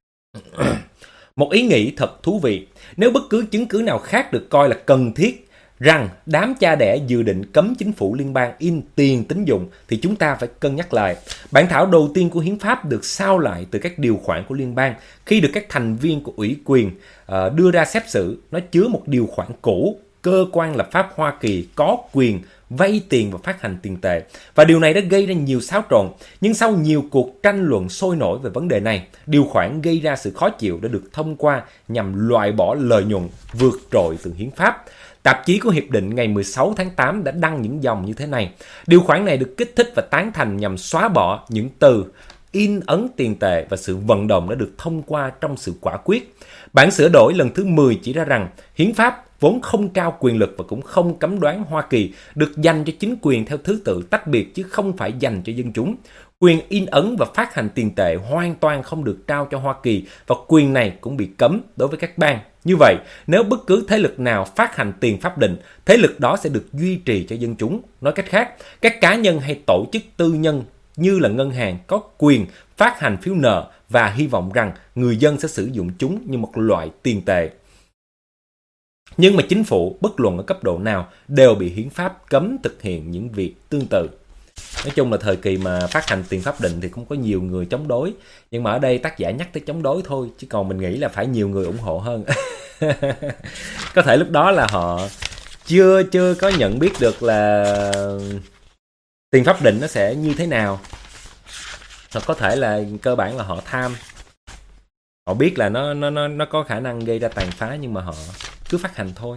Một ý nghĩ thật thú vị, nếu bất cứ chứng cứ nào khác được coi là cần thiết rằng đám cha đẻ dự định cấm chính phủ liên bang in tiền tín dụng thì chúng ta phải cân nhắc lại. Bản thảo đầu tiên của hiến pháp được sao lại từ các điều khoản của liên bang khi được các thành viên của ủy quyền đưa ra xét xử. Nó chứa một điều khoản cũ, cơ quan lập pháp Hoa Kỳ có quyền vay tiền và phát hành tiền tệ. Và điều này đã gây ra nhiều xáo trộn. Nhưng sau nhiều cuộc tranh luận sôi nổi về vấn đề này, điều khoản gây ra sự khó chịu đã được thông qua nhằm loại bỏ lợi nhuận vượt trội từ hiến pháp. Tạp chí của Hiệp định ngày 16 tháng 8 đã đăng những dòng như thế này. Điều khoản này được kích thích và tán thành nhằm xóa bỏ những từ in ấn tiền tệ, và sự vận động đã được thông qua trong sự quả quyết. Bản sửa đổi lần thứ 10 chỉ ra rằng hiến pháp vốn không trao quyền lực và cũng không cấm đoán Hoa Kỳ, được dành cho chính quyền theo thứ tự tách biệt chứ không phải dành cho dân chúng. Quyền in ấn và phát hành tiền tệ hoàn toàn không được trao cho Hoa Kỳ và quyền này cũng bị cấm đối với các bang. Như vậy, nếu bất cứ thế lực nào phát hành tiền pháp định, thế lực đó sẽ được duy trì cho dân chúng. Nói cách khác, các cá nhân hay tổ chức tư nhân như là ngân hàng có quyền phát hành phiếu nợ và hy vọng rằng người dân sẽ sử dụng chúng như một loại tiền tệ. Nhưng mà chính phủ, bất luận ở cấp độ nào, đều bị hiến pháp cấm thực hiện những việc tương tự. Nói chung là thời kỳ mà phát hành tiền pháp định thì cũng có nhiều người chống đối. Nhưng mà ở đây tác giả nhắc tới chống đối thôi, chứ còn mình nghĩ là phải nhiều người ủng hộ hơn. Có thể lúc đó là họ chưa có nhận biết được là tiền pháp định nó sẽ như thế nào. Hoặc có thể là cơ bản là họ tham. Họ biết là nó có khả năng gây ra tàn phá nhưng mà họ cứ phát hành thôi.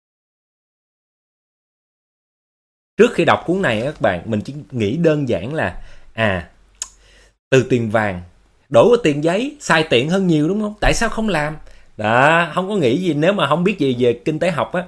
Trước khi đọc cuốn này các bạn, mình chỉ nghĩ đơn giản là từ tiền vàng đổi qua tiền giấy xài tiện hơn nhiều đúng không? Tại sao không làm? Đó, không có nghĩ gì nếu mà không biết gì về kinh tế học á.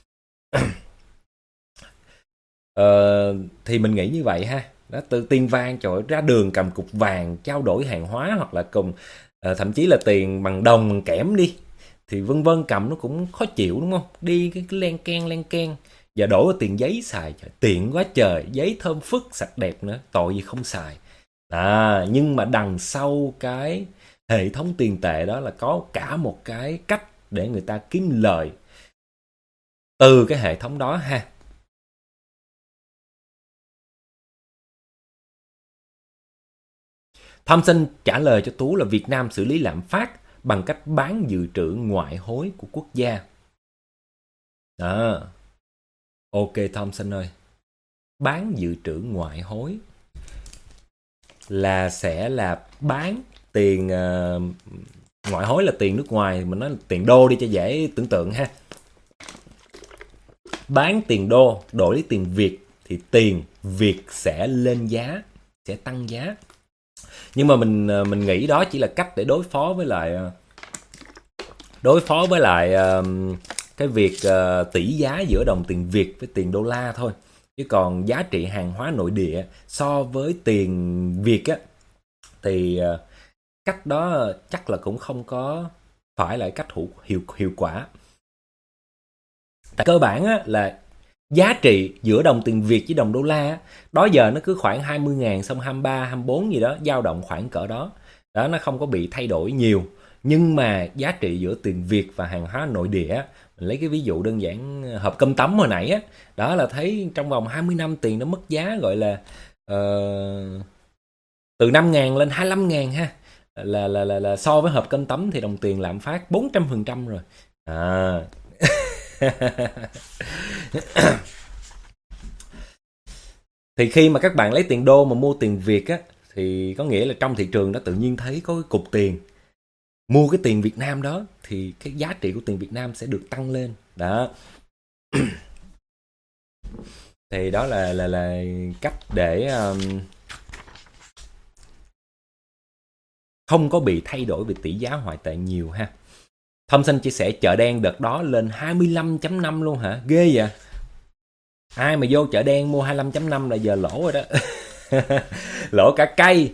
Thì mình nghĩ như vậy ha. Đó, từ tiền vàng trời ra đường cầm cục vàng trao đổi hàng hóa hoặc là cùng thậm chí là tiền bằng đồng bằng kẽm đi thì vân vân cầm nó cũng khó chịu đúng không? Đi cái len keng. Giờ đổi qua tiền giấy xài trời, tiện quá trời, giấy thơm phức sạch đẹp nữa, tội gì không xài. Nhưng mà đằng sau cái hệ thống tiền tệ đó là có cả một cái cách để người ta kiếm lời từ cái hệ thống đó ha. Thompson trả lời cho Tú là Việt Nam xử lý lạm phát bằng cách bán dự trữ ngoại hối của quốc gia. Ok Thompson ơi, bán dự trữ ngoại hối là sẽ là bán tiền ngoại hối là tiền nước ngoài, mình nói là tiền đô đi cho dễ tưởng tượng ha. Bán tiền đô đổi lấy tiền Việt thì tiền Việt sẽ lên giá, sẽ tăng giá. Nhưng mà mình nghĩ đó chỉ là cách để đối phó với lại cái việc tỷ giá giữa đồng tiền Việt với tiền đô la thôi. Chứ còn giá trị hàng hóa nội địa so với tiền Việt á thì cách đó chắc là cũng không có phải là cách hiệu quả. Tại cơ bản á, là giá trị giữa đồng tiền Việt với đồng đô la á, đó giờ nó cứ khoảng 20.000 xong 23, 24 gì đó, dao động khoảng cỡ đó. Đó, nó không có bị thay đổi nhiều. Nhưng mà giá trị giữa tiền Việt và hàng hóa nội địa á, mình lấy cái ví dụ đơn giản hộp cơm tấm hồi nãy á, đó là thấy trong vòng 20 năm tiền nó mất giá gọi là từ 5.000 lên 25.000 ha. Là so với hộp cơm tấm thì đồng tiền lạm phát 400% rồi. Thì khi mà các bạn lấy tiền đô mà mua tiền Việt á thì có nghĩa là trong thị trường đó tự nhiên thấy có cái cục tiền, mua cái tiền Việt Nam đó thì cái giá trị của tiền Việt Nam sẽ được tăng lên đó. Thì đó là cách để không có bị thay đổi về tỷ giá ngoại tệ nhiều ha. Thompson chia sẻ chợ đen đợt đó lên 25.5 luôn hả? Ghê vậy. Ai mà vô chợ đen mua 25.5 là giờ lỗ rồi đó. Lỗ cả cây.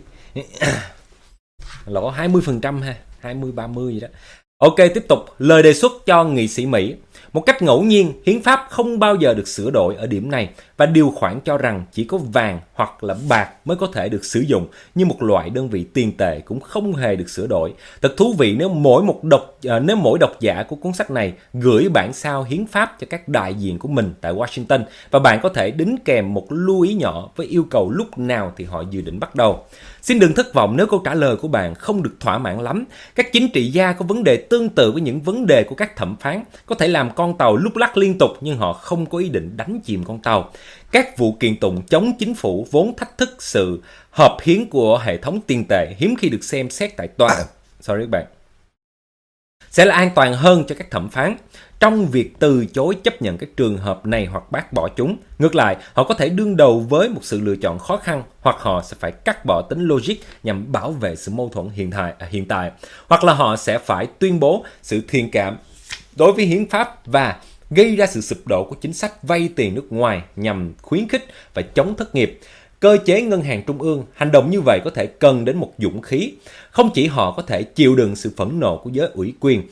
Lỗ 20% ha, 20-30 gì đó. Ok, tiếp tục. Lời đề xuất cho nghị sĩ Mỹ. Một cách ngẫu nhiên, hiến pháp không bao giờ được sửa đổi ở điểm này và điều khoản cho rằng chỉ có vàng hoặc là bạc mới có thể được sử dụng như một loại đơn vị tiền tệ cũng không hề được sửa đổi. Thật thú vị nếu mỗi độc giả của cuốn sách này gửi bản sao hiến pháp cho các đại diện của mình tại Washington và bạn có thể đính kèm một lưu ý nhỏ với yêu cầu lúc nào thì họ dự định bắt đầu. Xin đừng thất vọng nếu câu trả lời của bạn không được thỏa mãn lắm. Các chính trị gia có vấn đề tương tự với những vấn đề của các thẩm phán, có thể làm con tàu lúc lắc liên tục nhưng họ không có ý định đánh chìm con tàu. Các vụ kiện tụng chống chính phủ vốn thách thức sự hợp hiến của hệ thống tiền tệ hiếm khi được xem xét tại tòa. Sorry các bạn. Sẽ là an toàn hơn cho các thẩm phán trong việc từ chối chấp nhận các trường hợp này hoặc bác bỏ chúng. Ngược lại, họ có thể đương đầu với một sự lựa chọn khó khăn hoặc họ sẽ phải cắt bỏ tính logic nhằm bảo vệ sự mâu thuẫn hiện tại. Hoặc là họ sẽ phải tuyên bố sự thiện cảm đối với hiến pháp và gây ra sự sụp đổ của chính sách vay tiền nước ngoài nhằm khuyến khích và chống thất nghiệp. Cơ chế ngân hàng trung ương, hành động như vậy có thể cần đến một dũng khí. Không chỉ họ có thể chịu đựng sự phẫn nộ của giới ủy quyền,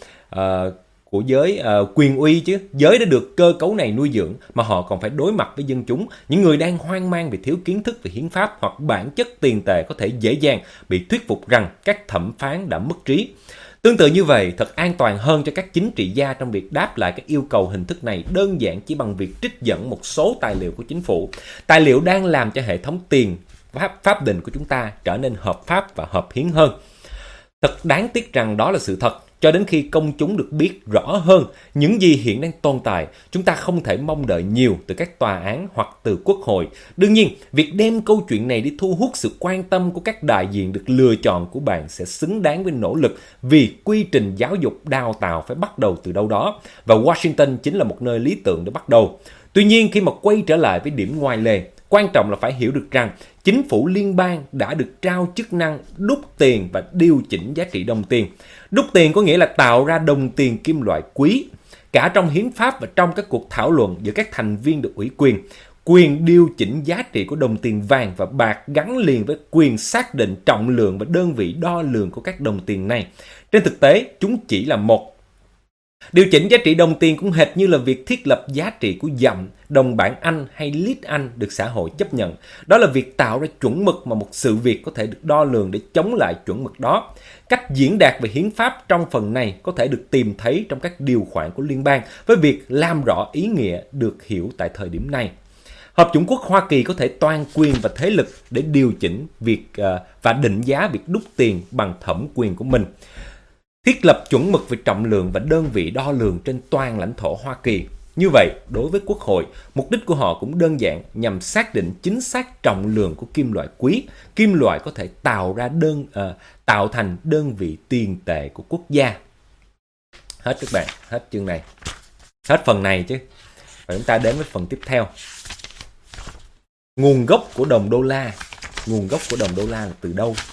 của giới quyền uy chứ, giới đã được cơ cấu này nuôi dưỡng, mà họ còn phải đối mặt với dân chúng, những người đang hoang mang vì thiếu kiến thức về hiến pháp hoặc bản chất tiền tệ có thể dễ dàng bị thuyết phục rằng các thẩm phán đã mất trí. Tương tự như vậy, thật an toàn hơn cho các chính trị gia trong việc đáp lại các yêu cầu hình thức này đơn giản chỉ bằng việc trích dẫn một số tài liệu của chính phủ. Tài liệu đang làm cho hệ thống tiền pháp định của chúng ta trở nên hợp pháp và hợp hiến hơn. Thật đáng tiếc rằng đó là sự thật. Cho đến khi công chúng được biết rõ hơn những gì hiện đang tồn tại, chúng ta không thể mong đợi nhiều từ các tòa án hoặc từ quốc hội. Đương nhiên, việc đem câu chuyện này đi thu hút sự quan tâm của các đại diện được lựa chọn của bạn sẽ xứng đáng với nỗ lực, vì quy trình giáo dục đào tạo phải bắt đầu từ đâu đó, và Washington chính là một nơi lý tưởng để bắt đầu. Tuy nhiên, khi mà quay trở lại với điểm ngoài lề, quan trọng là phải hiểu được rằng chính phủ liên bang đã được trao chức năng đúc tiền và điều chỉnh giá trị đồng tiền. Đúc tiền có nghĩa là tạo ra đồng tiền kim loại quý. Cả trong hiến pháp và trong các cuộc thảo luận giữa các thành viên được ủy quyền điều chỉnh giá trị của đồng tiền vàng và bạc gắn liền với quyền xác định trọng lượng và đơn vị đo lường của các đồng tiền này. Trên thực tế, chúng chỉ là một. Điều chỉnh giá trị đồng tiền cũng hệt như là việc thiết lập giá trị của dặm, đồng bảng Anh hay lít Anh được xã hội chấp nhận. Đó là việc tạo ra chuẩn mực mà một sự việc có thể được đo lường để chống lại chuẩn mực đó. Cách diễn đạt về hiến pháp trong phần này có thể được tìm thấy trong các điều khoản của liên bang, với việc làm rõ ý nghĩa được hiểu tại thời điểm này. Hợp chủng quốc Hoa Kỳ có thể toàn quyền và thế lực để điều chỉnh việc và định giá việc đúc tiền bằng thẩm quyền của mình. Thiết lập chuẩn mực về trọng lượng và đơn vị đo lường trên toàn lãnh thổ Hoa Kỳ. Như vậy, đối với Quốc hội, mục đích của họ cũng đơn giản, nhằm xác định chính xác trọng lượng của kim loại quý. Kim loại có thể tạo thành đơn vị tiền tệ của quốc gia. Hết các bạn, hết chương này. Hết phần này chứ. Và chúng ta đến với phần tiếp theo. Nguồn gốc của đồng đô la. Nguồn gốc của đồng đô la là từ đâu?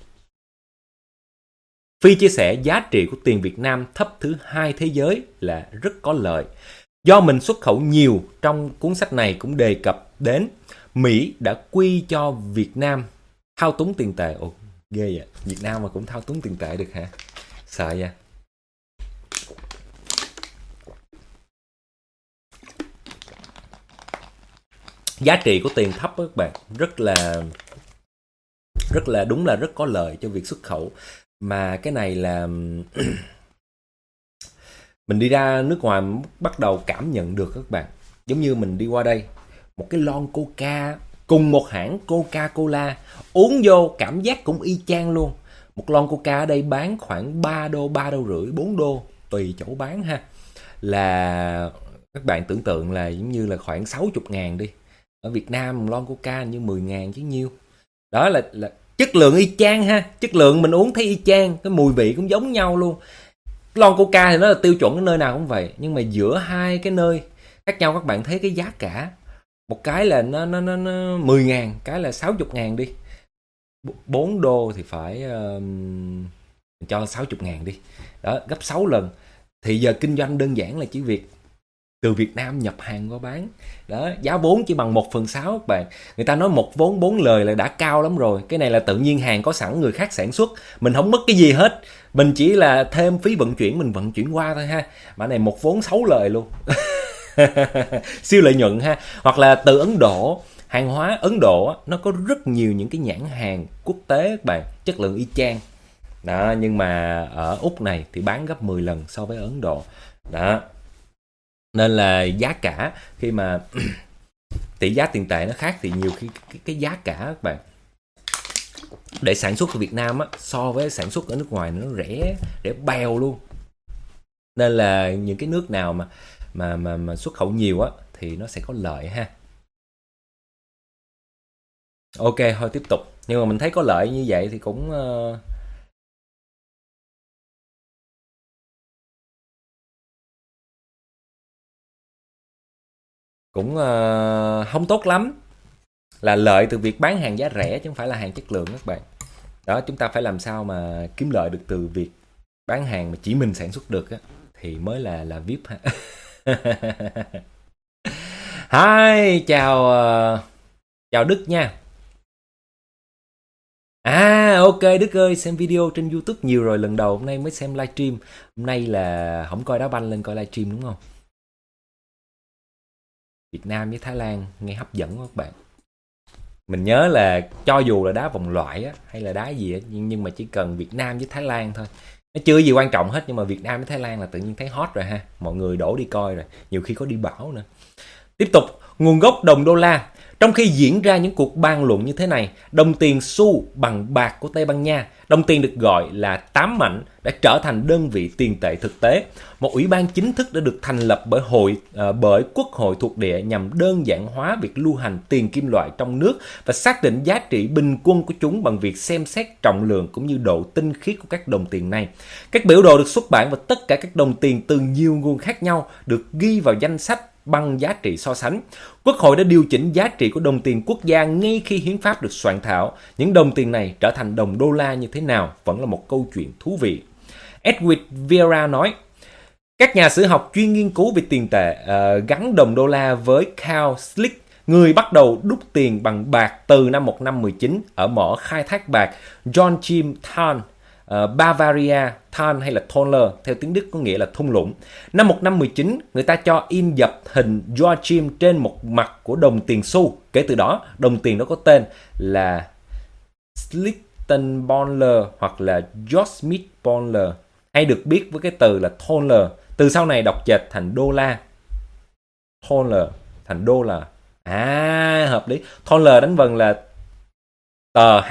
Phi chia sẻ giá trị của tiền Việt Nam thấp thứ 2 thế giới là rất có lợi. Do mình xuất khẩu nhiều, trong cuốn sách này cũng đề cập đến Mỹ đã quy cho Việt Nam thao túng tiền tệ. Ồ, ghê vậy, Việt Nam mà cũng thao túng tiền tệ được hả? Sợ nha. Giá trị của tiền thấp đó các bạn, rất là đúng là rất có lợi cho việc xuất khẩu. Mà cái này là mình đi ra nước ngoài bắt đầu cảm nhận được các bạn. Giống như mình đi qua đây, một cái lon Coca, cùng một hãng Coca-Cola, uống vô cảm giác cũng y chang luôn. Một lon Coca ở đây bán khoảng 3 đô, 3 đô rưỡi, 4 đô, tùy chỗ bán ha. Là các bạn tưởng tượng là giống như là khoảng 60.000 đi. Ở Việt Nam một lon Coca như 10.000 chứ nhiêu. Đó là chất lượng y chang ha. Chất lượng mình uống thấy y chang, cái mùi vị cũng giống nhau luôn. Lon Coca thì nó là tiêu chuẩn ở nơi nào cũng vậy, nhưng mà giữa hai cái nơi khác nhau các bạn thấy cái giá cả. Một cái là nó 10.000, cái là 60.000 đi. 4 đô thì phải cho 60.000 đi. Đó, gấp 6 lần. Thì giờ kinh doanh đơn giản là chỉ việc từ Việt Nam nhập hàng qua bán. Đó, giá vốn chỉ bằng 1/6 các bạn. Người ta nói một vốn 4 lời là đã cao lắm rồi. Cái này là tự nhiên hàng có sẵn, người khác sản xuất. Mình không mất cái gì hết. Mình chỉ là thêm phí vận chuyển, mình vận chuyển qua thôi ha. Mà này một vốn 6 lời luôn. Siêu lợi nhuận ha. Hoặc là từ Ấn Độ, hàng hóa Ấn Độ nó có rất nhiều những cái nhãn hàng quốc tế các bạn, chất lượng y chang. Đó, nhưng mà ở Úc này thì bán gấp 10 lần so với Ấn Độ. Đó. Nên là giá cả khi mà tỷ giá tiền tệ nó khác thì nhiều khi cái giá cả các bạn để sản xuất ở Việt Nam á, so với sản xuất ở nước ngoài nó rẻ bèo luôn. Nên là những cái nước nào mà xuất khẩu nhiều á thì nó sẽ có lợi ha. Ok, thôi tiếp tục. Nhưng mà mình thấy có lợi như vậy thì cũng không tốt lắm. Là lợi từ việc bán hàng giá rẻ chứ không phải là hàng chất lượng các bạn. Đó, chúng ta phải làm sao mà kiếm lợi được từ việc bán hàng mà chỉ mình sản xuất được á, thì mới là VIP ha. Hi, chào Đức nha. Ok Đức ơi, xem video trên YouTube nhiều rồi, lần đầu hôm nay mới xem livestream. Hôm nay là không coi đá banh lên coi livestream đúng không? Việt Nam với Thái Lan nghe hấp dẫn quá các bạn. Mình nhớ là cho dù là đá vòng loại á, hay là đá gì á, nhưng mà chỉ cần Việt Nam với Thái Lan thôi. Nó chưa gì quan trọng hết, nhưng mà Việt Nam với Thái Lan là tự nhiên thấy hot rồi ha. Mọi người đổ đi coi rồi, nhiều khi có đi bão nữa. Tiếp tục, nguồn gốc đồng đô la. Trong khi diễn ra những cuộc bàn luận như thế này, đồng tiền xu bằng bạc của Tây Ban Nha, đồng tiền được gọi là tám mảnh, đã trở thành đơn vị tiền tệ thực tế. Một ủy ban chính thức đã được thành lập bởi Quốc hội thuộc địa nhằm đơn giản hóa việc lưu hành tiền kim loại trong nước và xác định giá trị bình quân của chúng bằng việc xem xét trọng lượng cũng như độ tinh khiết của các đồng tiền này. Các biểu đồ được xuất bản và tất cả các đồng tiền từ nhiều nguồn khác nhau được ghi vào danh sách bằng giá trị so sánh. Quốc hội đã điều chỉnh giá trị của đồng tiền quốc gia ngay khi hiến pháp được soạn thảo. Những đồng tiền này trở thành đồng đô la như thế nào vẫn là một câu chuyện thú vị. Edwin Vieira nói, các nhà sử học chuyên nghiên cứu về tiền tệ gắn đồng đô la với Carl Slick, người bắt đầu đúc tiền bằng bạc từ năm 1519 ở mỏ khai thác bạc John Jim Thal, Bavaria, Than hay là Toller, theo tiếng Đức có nghĩa là thung lũng. Năm 1519, người ta cho in dập hình Joachim trên một mặt của đồng tiền xu. Kể từ đó, đồng tiền đó có tên là Schlittenbonler hoặc là Josmith-Bonler, hay được biết với cái từ là Toller. Từ sau này đọc chệch thành đô la. Toller thành đô la. Hợp lý. Toller đánh vần là tờ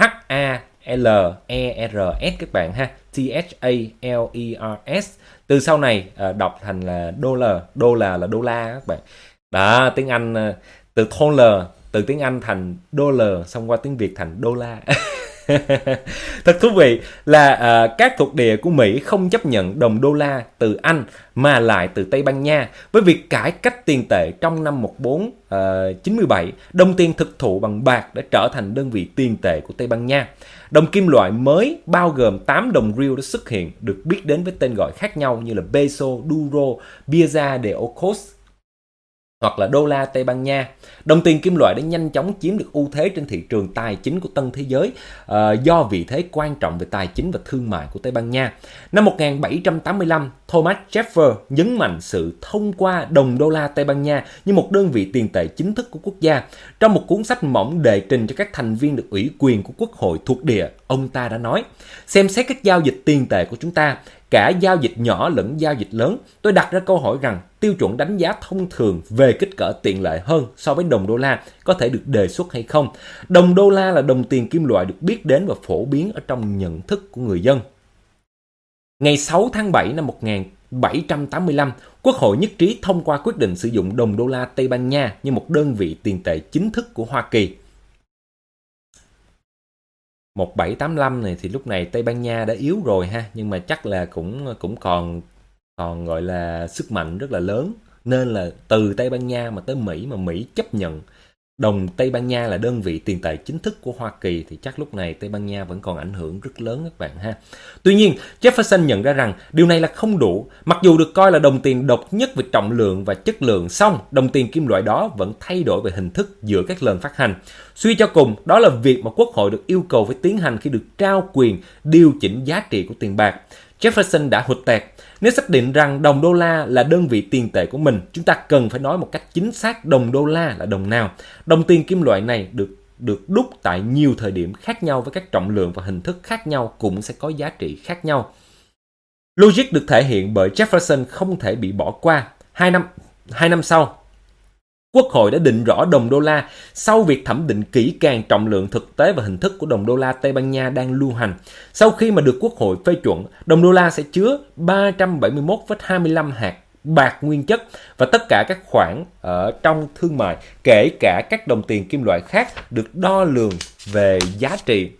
HALERS các bạn ha. THALERS. Từ sau này đọc thành là dollar. Dollar là đô la các bạn. Đó, tiếng Anh từ dollar, từ tiếng Anh thành dollar, xong qua tiếng Việt thành đô la. Thật thú vị là các thuộc địa của Mỹ không chấp nhận đồng đô la từ Anh mà lại từ Tây Ban Nha. Với việc cải cách tiền tệ trong năm 1497, đồng tiền thực thụ bằng bạc đã trở thành đơn vị tiền tệ của Tây Ban Nha. Đồng kim loại mới bao gồm 8 đồng riêu đã xuất hiện, được biết đến với tên gọi khác nhau như là peso, duro, pieza de Ocos hoặc là đô la Tây Ban Nha. Đồng tiền kim loại đã nhanh chóng chiếm được ưu thế trên thị trường tài chính của tân thế giới do vị thế quan trọng về tài chính và thương mại của Tây Ban Nha. Năm 1785, Thomas Jefferson nhấn mạnh sự thông qua đồng đô la Tây Ban Nha như một đơn vị tiền tệ chính thức của quốc gia. Trong một cuốn sách mỏng đệ trình cho các thành viên được ủy quyền của quốc hội thuộc địa, ông ta đã nói, xem xét các giao dịch tiền tệ của chúng ta, cả giao dịch nhỏ lẫn giao dịch lớn, tôi đặt ra câu hỏi rằng tiêu chuẩn đánh giá thông thường về kích cỡ tiện lợi hơn so với đồng đô la có thể được đề xuất hay không. Đồng đô la là đồng tiền kim loại được biết đến và phổ biến ở trong nhận thức của người dân. Ngày 6 tháng 7 năm 1785, Quốc hội nhất trí thông qua quyết định sử dụng đồng đô la Tây Ban Nha như một đơn vị tiền tệ chính thức của Hoa Kỳ. 1785 này thì lúc này Tây Ban Nha đã yếu rồi ha, nhưng mà chắc là cũng còn gọi là sức mạnh rất là lớn, nên là từ Tây Ban Nha mà tới Mỹ, mà Mỹ chấp nhận đồng Tây Ban Nha là đơn vị tiền tệ chính thức của Hoa Kỳ thì chắc lúc này Tây Ban Nha vẫn còn ảnh hưởng rất lớn các bạn ha. Tuy nhiên, Jefferson nhận ra rằng điều này là không đủ. Mặc dù được coi là đồng tiền độc nhất về trọng lượng và chất lượng, song đồng tiền kim loại đó vẫn thay đổi về hình thức giữa các lần phát hành. Suy cho cùng, đó là việc mà Quốc hội được yêu cầu phải tiến hành khi được trao quyền điều chỉnh giá trị của tiền bạc. Jefferson đã hụt tẹt. Nếu xác định rằng đồng đô la là đơn vị tiền tệ của mình, chúng ta cần phải nói một cách chính xác đồng đô la là đồng nào. Đồng tiền kim loại này được đúc tại nhiều thời điểm khác nhau với các trọng lượng và hình thức khác nhau cũng sẽ có giá trị khác nhau. Logic được thể hiện bởi Jefferson không thể bị bỏ qua. Hai năm sau, Quốc hội đã định rõ đồng đô la sau việc thẩm định kỹ càng trọng lượng thực tế và hình thức của đồng đô la Tây Ban Nha đang lưu hành. Sau khi mà được Quốc hội phê chuẩn, đồng đô la sẽ chứa 371,25 hạt bạc nguyên chất và tất cả các khoản ở trong thương mại, kể cả các đồng tiền kim loại khác được đo lường về giá trị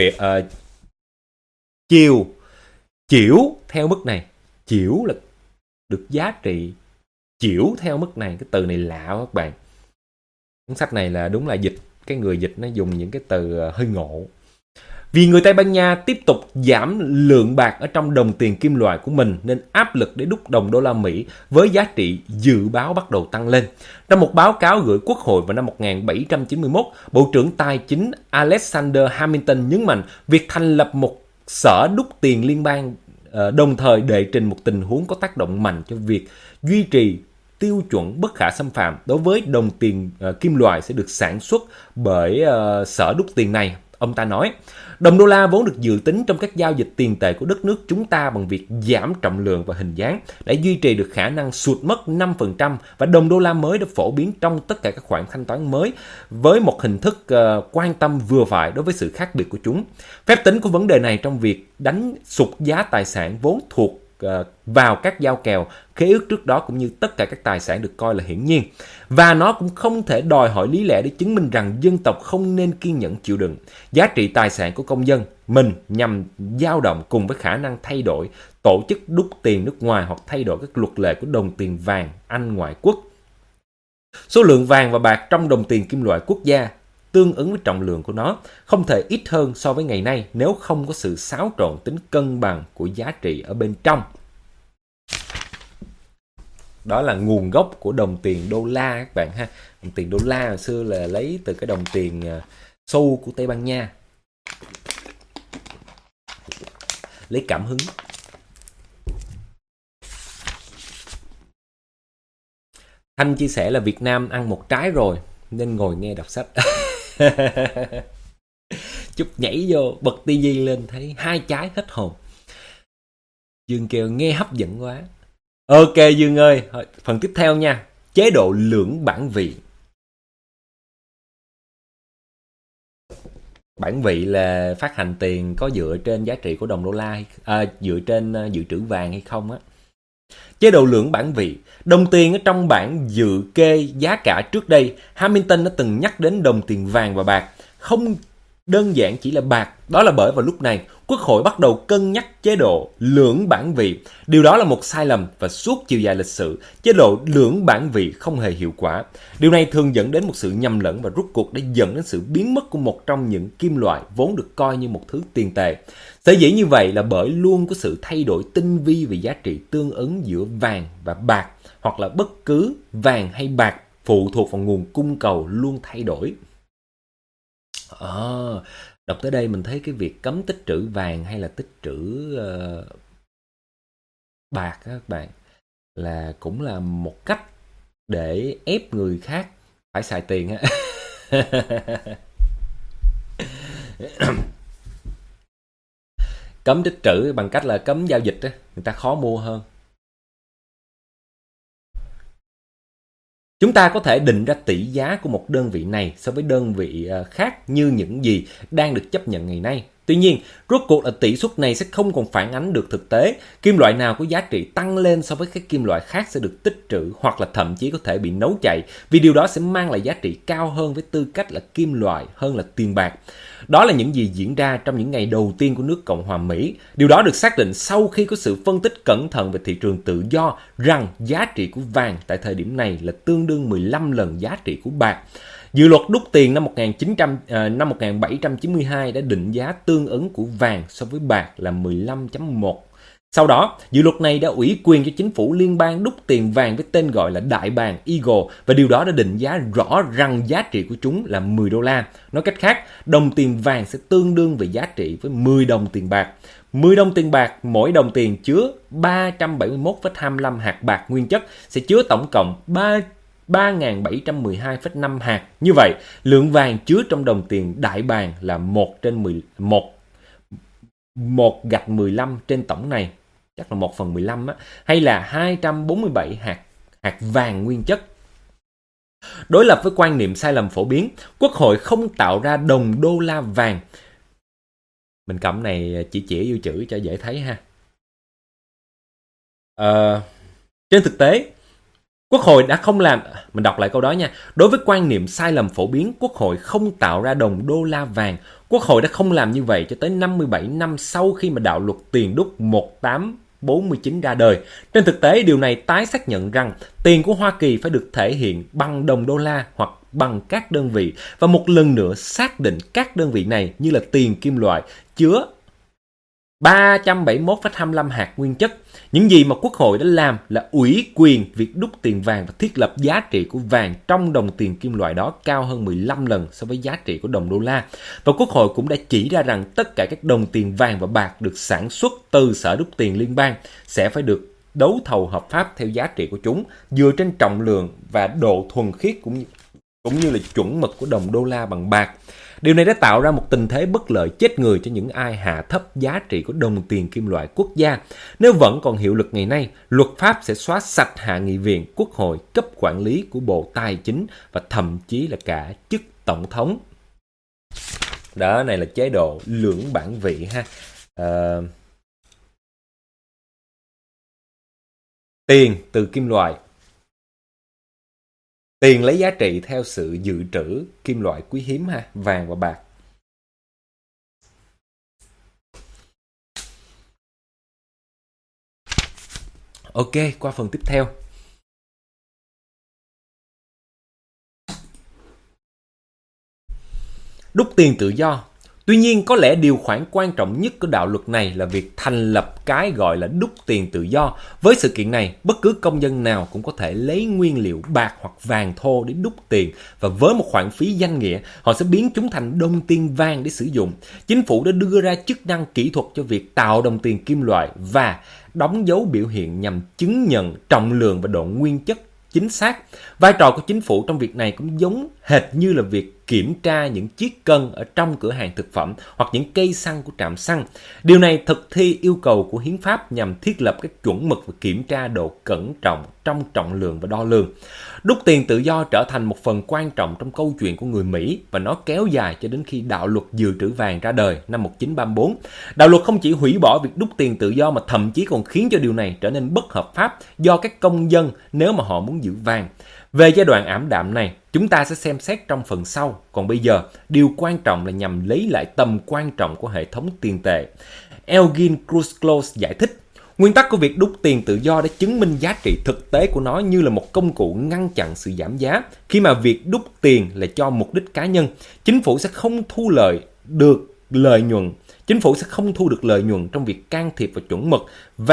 chiểu theo mức này. Chiểu là được giá trị chiểu theo mức này. Cái từ này lạ quá các bạn. Cuốn sách này là đúng là dịch, cái người dịch nó dùng những cái từ hơi ngộ. Vì người Tây Ban Nha tiếp tục giảm lượng bạc ở trong đồng tiền kim loại của mình nên áp lực để đúc đồng đô la Mỹ với giá trị dự báo bắt đầu tăng lên. Trong một báo cáo gửi Quốc hội vào năm 1791, Bộ trưởng Tài chính Alexander Hamilton nhấn mạnh việc thành lập một sở đúc tiền liên bang đồng thời đệ trình một tình huống có tác động mạnh cho việc duy trì tiêu chuẩn bất khả xâm phạm đối với đồng tiền kim loại sẽ được sản xuất bởi sở đúc tiền này. Ông ta nói, đồng đô la vốn được dự tính trong các giao dịch tiền tệ của đất nước chúng ta bằng việc giảm trọng lượng và hình dáng đã duy trì được khả năng sụt mất 5% và đồng đô la mới đã phổ biến trong tất cả các khoản thanh toán mới với một hình thức quan tâm vừa phải đối với sự khác biệt của chúng. Phép tính của vấn đề này trong việc đánh sụt giá tài sản vốn thuộc vào các giao kèo, khế ước trước đó cũng như tất cả các tài sản được coi là hiển nhiên. Và nó cũng không thể đòi hỏi lý lẽ để chứng minh rằng dân tộc không nên kiên nhẫn chịu đựng. Giá trị tài sản của công dân mình nhằm dao động cùng với khả năng thay đổi tổ chức đúc tiền nước ngoài hoặc thay đổi các luật lệ của đồng tiền vàng Anh ngoại quốc. Số lượng vàng và bạc trong đồng tiền kim loại quốc gia tương ứng với trọng lượng của nó không thể ít hơn so với ngày nay nếu không có sự xáo trộn tính cân bằng của giá trị ở bên trong. Đó là nguồn gốc của đồng tiền đô la các bạn ha. Đồng tiền đô la hồi xưa là lấy từ cái đồng tiền xu của Tây Ban Nha. Lấy cảm hứng. Thanh chia sẻ là Việt Nam ăn một trái rồi nên ngồi nghe đọc sách. Chút nhảy vô bật tivi lên thấy 2 trái hết hồn. Dương kêu nghe hấp dẫn quá. Ok Dương ơi, phần tiếp theo nha. Chế độ lưỡng bản vị. Bản vị là phát hành tiền có dựa trên giá trị của đồng đô la dựa trên dự trữ vàng hay không á. Chế độ lưỡng bản vị. Đồng tiền ở trong bảng dự kê giá cả trước đây, Hamilton đã từng nhắc đến đồng tiền vàng và bạc. Không đơn giản chỉ là bạc, đó là bởi vào lúc này, Quốc hội bắt đầu cân nhắc chế độ lưỡng bản vị. Điều đó là một sai lầm và suốt chiều dài lịch sử, chế độ lưỡng bản vị không hề hiệu quả. Điều này thường dẫn đến một sự nhầm lẫn và rút cuộc đã dẫn đến sự biến mất của một trong những kim loại vốn được coi như một thứ tiền tệ. Sở dĩ như vậy là bởi luôn có sự thay đổi tinh vi về giá trị tương ứng giữa vàng và bạc, hoặc là bất cứ vàng hay bạc phụ thuộc vào nguồn cung cầu luôn thay đổi. Đọc tới đây mình thấy cái việc cấm tích trữ vàng hay là tích trữ bạc các bạn là cũng là một cách để ép người khác phải xài tiền á. Cấm tích trữ bằng cách là cấm giao dịch á, người ta khó mua hơn. Chúng ta có thể định ra tỷ giá của một đơn vị này so với đơn vị khác như những gì đang được chấp nhận ngày nay. Tuy nhiên, rốt cuộc là tỷ suất này sẽ không còn phản ánh được thực tế. Kim loại nào có giá trị tăng lên so với các kim loại khác sẽ được tích trữ hoặc là thậm chí có thể bị nấu chảy, vì điều đó sẽ mang lại giá trị cao hơn với tư cách là kim loại hơn là tiền bạc. Đó là những gì diễn ra trong những ngày đầu tiên của nước Cộng hòa Mỹ. Điều đó được xác định sau khi có sự phân tích cẩn thận về thị trường tự do rằng giá trị của vàng tại thời điểm này là tương đương 15 lần giá trị của bạc. Dự luật đúc tiền năm 1792 đã định giá tương ứng của vàng so với bạc là 15.1. Sau đó, dự luật này đã ủy quyền cho chính phủ liên bang đúc tiền vàng với tên gọi là Đại bàng Eagle, và điều đó đã định giá rõ rằng giá trị của chúng là 10 đô la. Nói cách khác, đồng tiền vàng sẽ tương đương về giá trị với 10 đồng tiền bạc. 10 đồng tiền bạc, mỗi đồng tiền chứa 371,25 hạt bạc nguyên chất sẽ chứa tổng cộng 3.712,5 hạt. Như vậy, lượng vàng chứa trong đồng tiền đại bàng là 1/15 trên tổng này, chắc là 1/15 á, hay là 247 hạt vàng nguyên chất. Đối lập với quan niệm sai lầm phổ biến, Quốc hội không tạo ra đồng đô la vàng. Mình cầm này chỉ vô chữ cho dễ thấy ha. Trên thực tế, Quốc hội đã không làm... Mình đọc lại câu đó nha. Đối với quan niệm sai lầm phổ biến, Quốc hội không tạo ra đồng đô la vàng. Quốc hội đã không làm như vậy cho tới 57 năm sau khi mà đạo luật tiền đúc 18 49 ra đời. Trên thực tế, điều này tái xác nhận rằng tiền của Hoa Kỳ phải được thể hiện bằng đồng đô la hoặc bằng các đơn vị, và một lần nữa xác định các đơn vị này như là tiền kim loại chứa 371,25 hạt nguyên chất. Những gì mà Quốc hội đã làm là ủy quyền việc đúc tiền vàng và thiết lập giá trị của vàng trong đồng tiền kim loại đó cao hơn 15 lần so với giá trị của đồng đô la. Và Quốc hội cũng đã chỉ ra rằng tất cả các đồng tiền vàng và bạc được sản xuất từ Sở đúc tiền liên bang sẽ phải được đấu thầu hợp pháp theo giá trị của chúng, dựa trên trọng lượng và độ thuần khiết cũng như là chuẩn mực của đồng đô la bằng bạc. Điều này đã tạo ra một tình thế bất lợi chết người cho những ai hạ thấp giá trị của đồng tiền kim loại quốc gia. Nếu vẫn còn hiệu lực ngày nay, luật pháp sẽ xóa sạch Hạ nghị viện, Quốc hội, cấp quản lý của Bộ Tài chính và thậm chí là cả chức tổng thống. Đó, này là chế độ lưỡng bản vị ha. Tiền từ kim loại. Tiền lấy giá trị theo sự dự trữ kim loại quý hiếm ha, vàng và bạc. Ok, qua phần tiếp theo. Đúc tiền tự do. Tuy nhiên, có lẽ điều khoản quan trọng nhất của đạo luật này là việc thành lập cái gọi là đúc tiền tự do. Với sự kiện này, bất cứ công dân nào cũng có thể lấy nguyên liệu bạc hoặc vàng thô để đúc tiền, và với một khoản phí danh nghĩa, họ sẽ biến chúng thành đồng tiền vàng để sử dụng. Chính phủ đã đưa ra chức năng kỹ thuật cho việc tạo đồng tiền kim loại và đóng dấu biểu hiện nhằm chứng nhận trọng lượng và độ nguyên chất chính xác. Vai trò của chính phủ trong việc này cũng giống hệt như là việc kiểm tra những chiếc cân ở trong cửa hàng thực phẩm hoặc những cây xăng của trạm xăng. Điều này thực thi yêu cầu của hiến pháp nhằm thiết lập các chuẩn mực và kiểm tra độ cẩn trọng trong trọng lượng và đo lường. Đúc tiền tự do trở thành một phần quan trọng trong câu chuyện của người Mỹ, và nó kéo dài cho đến khi đạo luật dự trữ vàng ra đời năm 1934. Đạo luật không chỉ hủy bỏ việc đúc tiền tự do mà thậm chí còn khiến cho điều này trở nên bất hợp pháp do các công dân nếu mà họ muốn giữ vàng. Về giai đoạn ảm đạm này, chúng ta sẽ xem xét trong phần sau. Còn bây giờ, điều quan trọng là nhằm lấy lại tầm quan trọng của hệ thống tiền tệ. Elgin Cruz giải thích, nguyên tắc của việc đúc tiền tự do đã chứng minh giá trị thực tế của nó như là một công cụ ngăn chặn sự giảm giá. Khi mà việc đúc tiền là cho mục đích cá nhân, chính phủ sẽ không thu được lợi nhuận trong việc can thiệp vào chuẩn mực,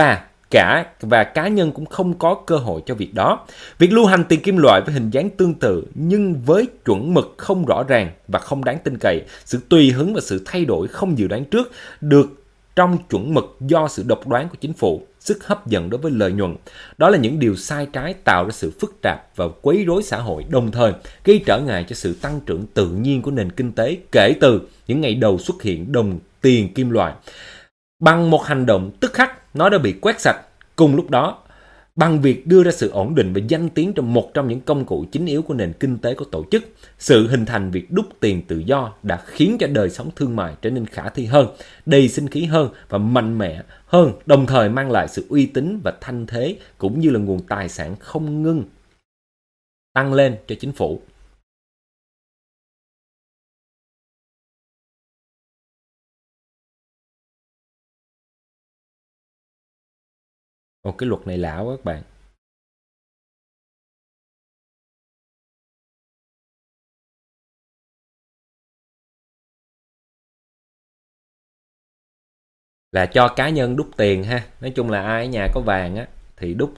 và cá nhân cũng không có cơ hội cho việc đó. Việc lưu hành tiền kim loại với hình dáng tương tự nhưng với chuẩn mực không rõ ràng và không đáng tin cậy, sự tùy hứng và sự thay đổi không dự đoán trước được trong chuẩn mực do sự độc đoán của chính phủ, sức hấp dẫn đối với lợi nhuận. Đó là những điều sai trái tạo ra sự phức tạp và quấy rối xã hội, đồng thời gây trở ngại cho sự tăng trưởng tự nhiên của nền kinh tế kể từ những ngày đầu xuất hiện đồng tiền kim loại. Bằng một hành động tức khắc, nó đã bị quét sạch. Cùng lúc đó, bằng việc đưa ra sự ổn định và danh tiếng trong một trong những công cụ chính yếu của nền kinh tế của tổ chức, sự hình thành việc đúc tiền tự do đã khiến cho đời sống thương mại trở nên khả thi hơn, đầy sinh khí hơn và mạnh mẽ hơn, đồng thời mang lại sự uy tín và thanh thế cũng như là nguồn tài sản không ngừng tăng lên cho chính phủ. Cái luật này lạ quá các bạn. Là cho cá nhân đúc tiền ha. Nói chung là ai ở nhà có vàng á thì đúc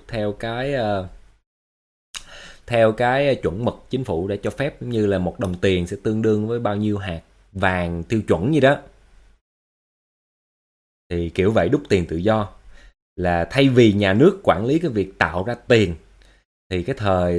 theo cái chuẩn mực chính phủ để cho phép, như là một đồng tiền sẽ tương đương với bao nhiêu hạt vàng tiêu chuẩn gì đó. Thì kiểu vậy, đúc tiền tự do là thay vì nhà nước quản lý cái việc tạo ra tiền, thì cái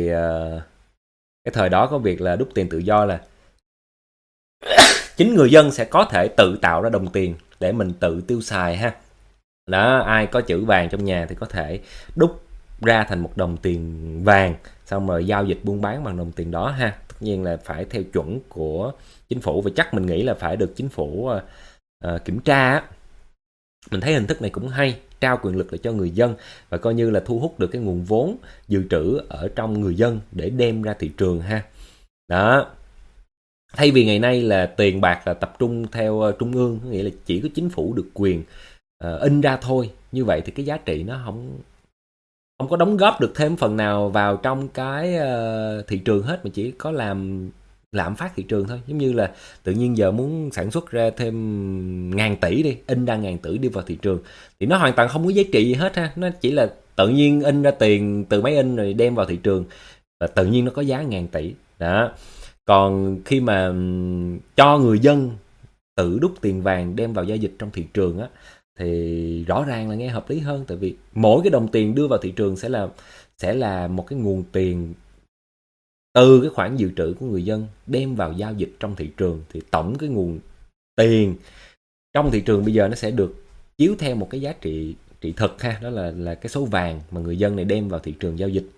thời đó có việc là đúc tiền tự do là chính người dân sẽ có thể tự tạo ra đồng tiền để mình tự tiêu xài ha. Đó, ai có chữ vàng trong nhà thì có thể đúc ra thành một đồng tiền vàng, xong rồi giao dịch buôn bán bằng đồng tiền đó ha. Tất nhiên là phải theo chuẩn của chính phủ, và chắc mình nghĩ là phải được chính phủ kiểm tra á. Mình thấy hình thức này cũng hay, trao quyền lực lại cho người dân và coi như là thu hút được cái nguồn vốn dự trữ ở trong người dân để đem ra thị trường ha. Đó. Thay vì ngày nay là tiền bạc là tập trung theo trung ương, nghĩa là chỉ có chính phủ được quyền in ra thôi, như vậy thì cái giá trị nó không có đóng góp được thêm phần nào vào trong cái thị trường hết, mà chỉ có làm lạm phát thị trường thôi. Giống như là tự nhiên giờ muốn sản xuất ra thêm 1.000 tỷ đi, in ra 1.000 tỷ đi vào thị trường thì nó hoàn toàn không có giá trị gì hết ha. Nó chỉ là tự nhiên in ra tiền từ máy in rồi đem vào thị trường và tự nhiên nó có giá 1.000 tỷ đó. Còn khi mà cho người dân tự đúc tiền vàng đem vào giao dịch trong thị trường á, thì rõ ràng là nghe hợp lý hơn. Tại vì mỗi cái đồng tiền đưa vào thị trường sẽ là một cái nguồn tiền từ cái khoản dự trữ của người dân đem vào giao dịch trong thị trường, thì tổng cái nguồn tiền trong thị trường bây giờ nó sẽ được chiếu theo một cái giá trị thực ha, đó là cái số vàng mà người dân này đem vào thị trường giao dịch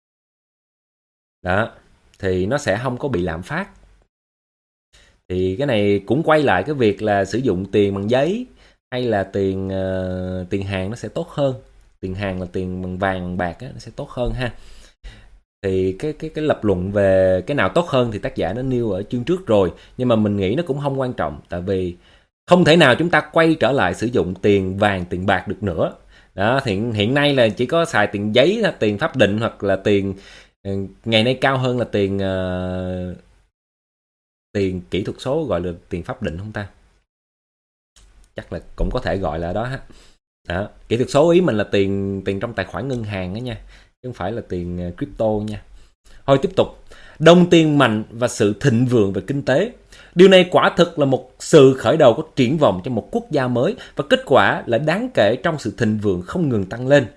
đó, thì nó sẽ không có bị lạm phát. Thì cái này cũng quay lại cái việc là sử dụng tiền bằng giấy hay là tiền hàng nó sẽ tốt hơn. Tiền hàng là tiền bằng vàng bằng bạc á, nó sẽ tốt hơn ha. Thì cái lập luận về cái nào tốt hơn thì tác giả nó nêu ở chương trước rồi, nhưng mà mình nghĩ nó cũng không quan trọng, tại vì không thể nào chúng ta quay trở lại sử dụng tiền vàng tiền bạc được nữa đó. Thì hiện nay là chỉ có xài tiền giấy, tiền pháp định, hoặc là tiền ngày nay cao hơn là tiền kỹ thuật số, gọi là tiền pháp định không ta, chắc là cũng có thể gọi là đó ha. Đó, kỹ thuật số ý mình là tiền trong tài khoản ngân hàng đó nha, chứ không phải là tiền crypto nha. Thôi tiếp tục. Đồng tiền mạnh và sự thịnh vượng về kinh tế. Điều này quả thực là một sự khởi đầu có triển vọng cho một quốc gia mới, và kết quả là đáng kể trong sự thịnh vượng không ngừng tăng lên.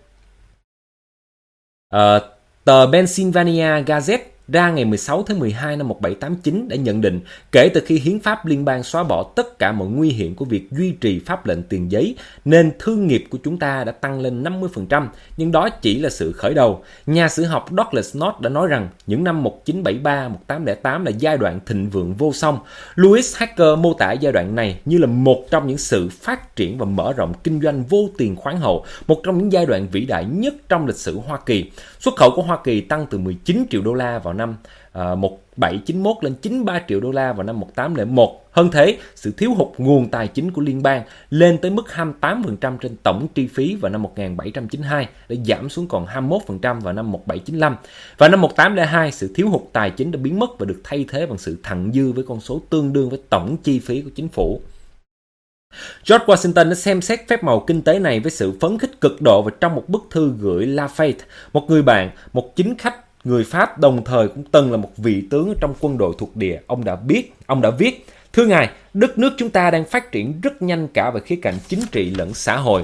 Tờ Pennsylvania Gazette ra ngày 16 tháng 12 năm 1789 đã nhận định kể từ khi hiến pháp liên bang xóa bỏ tất cả mọi nguy hiểm của việc duy trì pháp lệnh tiền giấy, nên thương nghiệp của chúng ta đã tăng lên 50%, nhưng đó chỉ là sự khởi đầu. Nhà sử học Douglas North đã nói rằng những năm 1973-1808 là giai đoạn thịnh vượng vô song. Louis Hacker mô tả giai đoạn này như là một trong những sự phát triển và mở rộng kinh doanh vô tiền khoáng hậu, một trong những giai đoạn vĩ đại nhất trong lịch sử Hoa Kỳ. Xuất khẩu của Hoa Kỳ tăng từ 19 triệu đô la vào năm 1791 lên 93 triệu đô la vào năm 1801. Hơn thế, sự thiếu hụt nguồn tài chính của liên bang lên tới mức 28% trên tổng chi phí vào năm 1792 đã giảm xuống còn 21% vào năm 1795. Và năm 1802, sự thiếu hụt tài chính đã biến mất và được thay thế bằng sự thặng dư với con số tương đương với tổng chi phí của chính phủ. George Washington đã xem xét phép màu kinh tế này với sự phấn khích cực độ, và trong một bức thư gửi Lafayette, một người bạn, một chính khách người Pháp đồng thời cũng từng là một vị tướng trong quân đội thuộc địa, ông đã viết: "Thưa ngài, đất nước chúng ta đang phát triển rất nhanh cả về khía cạnh chính trị lẫn xã hội."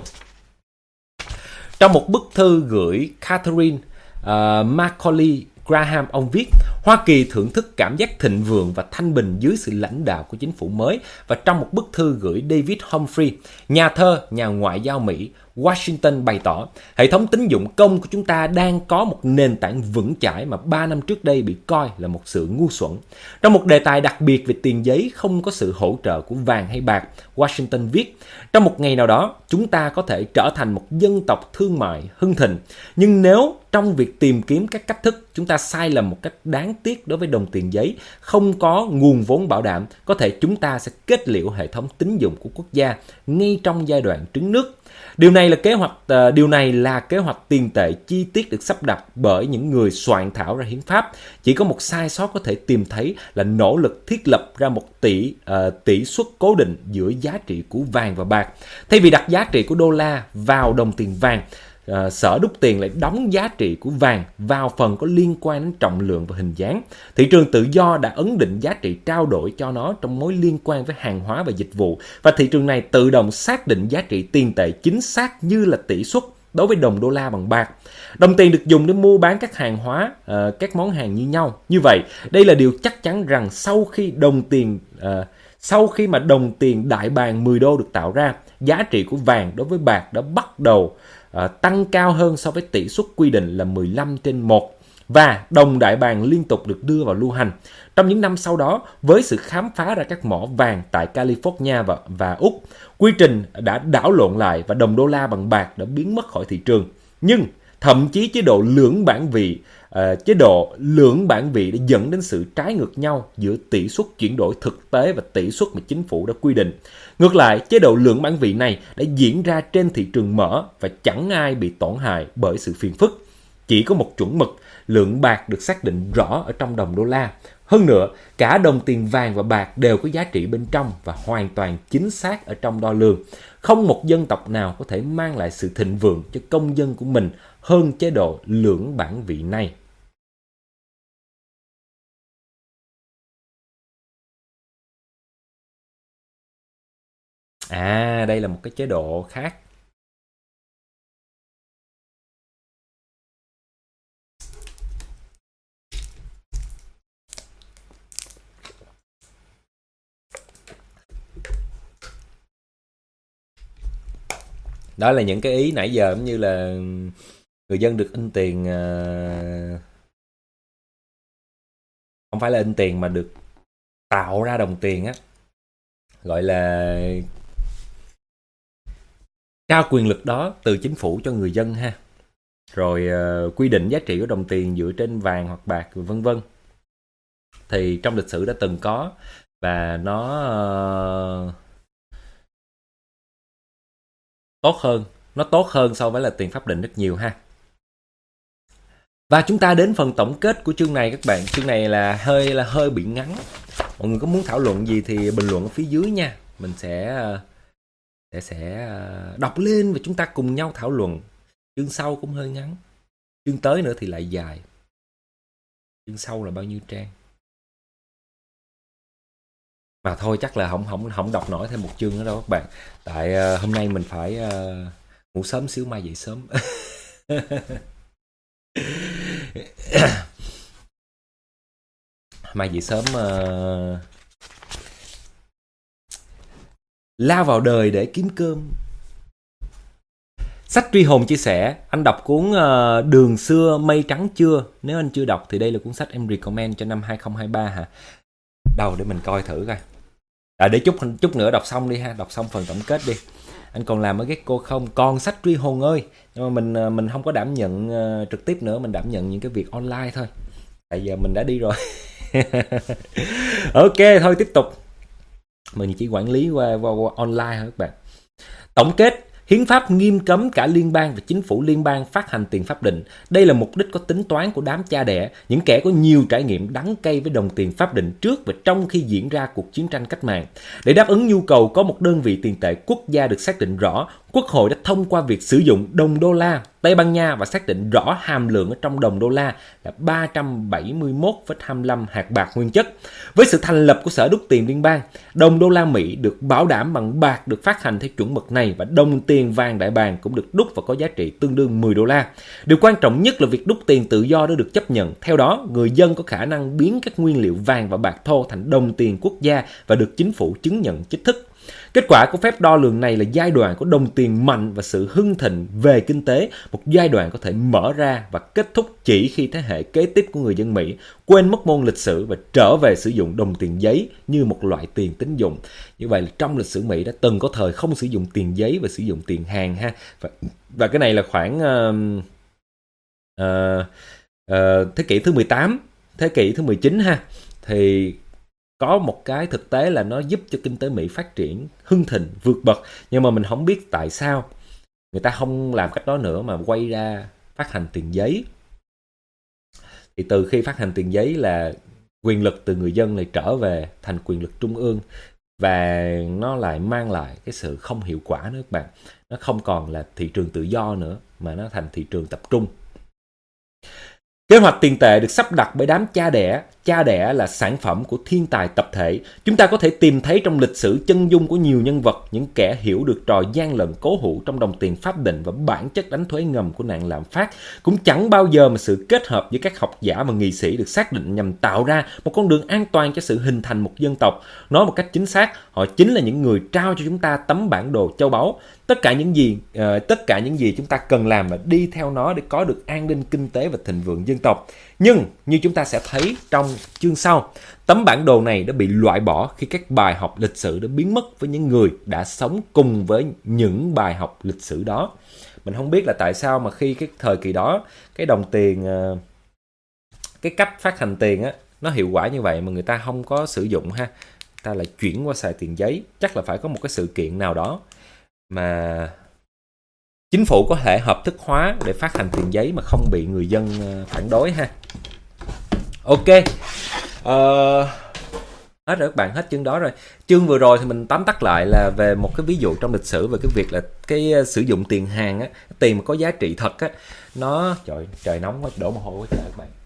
Trong một bức thư gửi Catherine Macaulay Graham, ông viết: "Hoa Kỳ thưởng thức cảm giác thịnh vượng và thanh bình dưới sự lãnh đạo của chính phủ mới." Và trong một bức thư gửi David Humphrey, nhà thơ, nhà ngoại giao Mỹ, Washington bày tỏ: "Hệ thống tín dụng công của chúng ta đang có một nền tảng vững chãi mà 3 năm trước đây bị coi là một sự ngu xuẩn." Trong một đề tài đặc biệt về tiền giấy không có sự hỗ trợ của vàng hay bạc, Washington viết: "Trong một ngày nào đó, chúng ta có thể trở thành một dân tộc thương mại hưng thịnh. Nhưng nếu trong việc tìm kiếm các cách thức, chúng ta sai lầm một cách đáng tiếc đối với đồng tiền giấy, không có nguồn vốn bảo đảm, có thể chúng ta sẽ kết liễu hệ thống tín dụng của quốc gia ngay trong giai đoạn trứng nước." Điều này là kế hoạch tiền tệ chi tiết được sắp đặt bởi những người soạn thảo ra hiến pháp. Chỉ có một sai sót có thể tìm thấy là nỗ lực thiết lập ra một tỷ suất cố định giữa giá trị của vàng và bạc. Thay vì đặt giá trị của đô la vào đồng tiền vàng, Sở đúc tiền lại đóng giá trị của vàng vào phần có liên quan đến trọng lượng và hình dáng. Thị trường tự do đã ấn định giá trị trao đổi cho nó trong mối liên quan với hàng hóa và dịch vụ, và thị trường này tự động xác định giá trị tiền tệ chính xác như là tỷ suất đối với đồng đô la bằng bạc. Đồng tiền được dùng để mua bán các hàng hóa, các món hàng như nhau. Như vậy, đây là điều chắc chắn rằng sau khi mà đồng tiền đại bàng 10 đô được tạo ra, giá trị của vàng đối với bạc đã bắt đầu tăng cao hơn so với tỷ suất quy định là 15/1, và đồng đại bàng liên tục được đưa vào lưu hành. Trong những năm sau đó, với sự khám phá ra các mỏ vàng tại California và Úc, quy trình đã đảo lộn lại và đồng đô la bằng bạc đã biến mất khỏi thị trường. Nhưng Thậm chí chế độ lưỡng bản vị đã dẫn đến sự trái ngược nhau giữa tỷ suất chuyển đổi thực tế và tỷ suất mà chính phủ đã quy định. Ngược lại, chế độ lưỡng bản vị này đã diễn ra trên thị trường mở và chẳng ai bị tổn hại bởi sự phiền phức. Chỉ có một chuẩn mực, lượng bạc được xác định rõ ở trong đồng đô la. Hơn nữa, cả đồng tiền vàng và bạc đều có giá trị bên trong và hoàn toàn chính xác ở trong đo lường. Không một dân tộc nào có thể mang lại sự thịnh vượng cho công dân của mình hơn chế độ lưỡng bản vị này. Đây là một cái chế độ khác. Đó là những cái ý nãy giờ cũng như là người dân được in tiền, không phải là in tiền mà được tạo ra đồng tiền á, gọi là trao quyền lực đó từ chính phủ cho người dân ha. Rồi quy định giá trị của đồng tiền dựa trên vàng hoặc bạc vân vân. Thì trong lịch sử đã từng có và nó tốt hơn so với là tiền pháp định rất nhiều ha. Và chúng ta đến phần tổng kết của chương này các bạn. Chương này là hơi bị ngắn. Mọi người có muốn thảo luận gì thì bình luận ở phía dưới nha. Mình sẽ đọc lên và chúng ta cùng nhau thảo luận. Chương sau cũng hơi ngắn. Chương tới nữa thì lại dài. Chương sau là bao nhiêu trang? Mà thôi chắc là không đọc nổi thêm một chương nữa đâu các bạn. Tại hôm nay mình phải ngủ sớm xíu, mai dậy sớm. Mai dậy sớm lao vào đời để kiếm cơm. Sách Truy Hồn chia sẻ, anh đọc cuốn Đường Xưa Mây Trắng chưa? Nếu anh chưa đọc thì đây là cuốn sách em recommend cho năm 2023 hả? Đâu để mình coi thử coi. Để chút nữa đọc xong đi ha, đọc xong phần tổng kết đi. Anh còn làm ở Gecko không? Còn sách Truy Hồn ơi. Nhưng mà mình không có đảm nhận trực tiếp nữa, mình đảm nhận những cái việc online thôi. Tại giờ mình đã đi rồi. Ok, thôi tiếp tục. Mình chỉ quản lý qua online thôi các bạn. Tổng kết, hiến pháp nghiêm cấm cả liên bang và chính phủ liên bang phát hành tiền pháp định. Đây là mục đích có tính toán của đám cha đẻ, những kẻ có nhiều trải nghiệm đắng cay với đồng tiền pháp định trước và trong khi diễn ra cuộc chiến tranh cách mạng. Để đáp ứng nhu cầu có một đơn vị tiền tệ quốc gia được xác định rõ, Quốc hội đã thông qua việc sử dụng đồng đô la Tây Ban Nha và xác định rõ hàm lượng ở trong đồng đô la là 371,25 hạt bạc nguyên chất. Với sự thành lập của Sở Đúc Tiền Liên bang, đồng đô la Mỹ được bảo đảm bằng bạc được phát hành theo chuẩn mực này và đồng tiền vàng đại bàng cũng được đúc và có giá trị tương đương 10 đô la. Điều quan trọng nhất là việc đúc tiền tự do đã được chấp nhận. Theo đó, người dân có khả năng biến các nguyên liệu vàng và bạc thô thành đồng tiền quốc gia và được chính phủ chứng nhận chính thức. Kết quả của phép đo lường này là giai đoạn của đồng tiền mạnh và sự hưng thịnh về kinh tế, một giai đoạn có thể mở ra và kết thúc chỉ khi thế hệ kế tiếp của người dân Mỹ quên mất môn lịch sử và trở về sử dụng đồng tiền giấy như một loại tiền tín dụng. Như vậy là trong lịch sử Mỹ đã từng có thời không sử dụng tiền giấy và sử dụng tiền hàng ha. Và cái này là khoảng thế kỷ thứ 18, thế kỷ thứ 19 ha. Thì có một cái thực tế là nó giúp cho kinh tế Mỹ phát triển hưng thịnh vượt bậc, nhưng mà mình không biết tại sao người ta không làm cách đó nữa mà quay ra phát hành tiền giấy. Thì từ khi phát hành tiền giấy là quyền lực từ người dân lại trở về thành quyền lực trung ương, và nó lại mang lại cái sự không hiệu quả nữa các bạn. Nó không còn là thị trường tự do nữa mà nó thành thị trường tập trung. Kế hoạch tiền tệ được sắp đặt bởi đám cha đẻ. Cha đẻ là sản phẩm của thiên tài tập thể. Chúng ta có thể tìm thấy trong lịch sử chân dung của nhiều nhân vật, những kẻ hiểu được trò gian lận cố hữu trong đồng tiền pháp định và bản chất đánh thuế ngầm của nạn lạm phát. Cũng chẳng bao giờ mà sự kết hợp giữa các học giả và nghị sĩ được xác định nhằm tạo ra một con đường an toàn cho sự hình thành một dân tộc. Nói một cách chính xác, họ chính là những người trao cho chúng ta tấm bản đồ châu báu. Tất cả những gì chúng ta cần làm là đi theo nó để có được an ninh kinh tế và thịnh vượng dân tộc. Nhưng như chúng ta sẽ thấy trong chương sau, tấm bản đồ này đã bị loại bỏ khi các bài học lịch sử đã biến mất với những người đã sống cùng với những bài học lịch sử đó. Mình không biết là tại sao mà khi cái thời kỳ đó cái đồng tiền, cái cách phát hành tiền á nó hiệu quả như vậy mà người ta không có sử dụng ha, người ta lại chuyển qua xài tiền giấy. Chắc là phải có một cái sự kiện nào đó mà chính phủ có thể hợp thức hóa để phát hành tiền giấy mà không bị người dân phản đối ha. Ok, hết rồi các bạn, hết chương đó rồi. Chương vừa rồi thì mình tóm tắt lại là về một cái ví dụ trong lịch sử về cái việc là cái sử dụng tiền hàng á, tiền mà có giá trị thật á, nó trời nóng quá, đổ mồ hôi quá trời các bạn.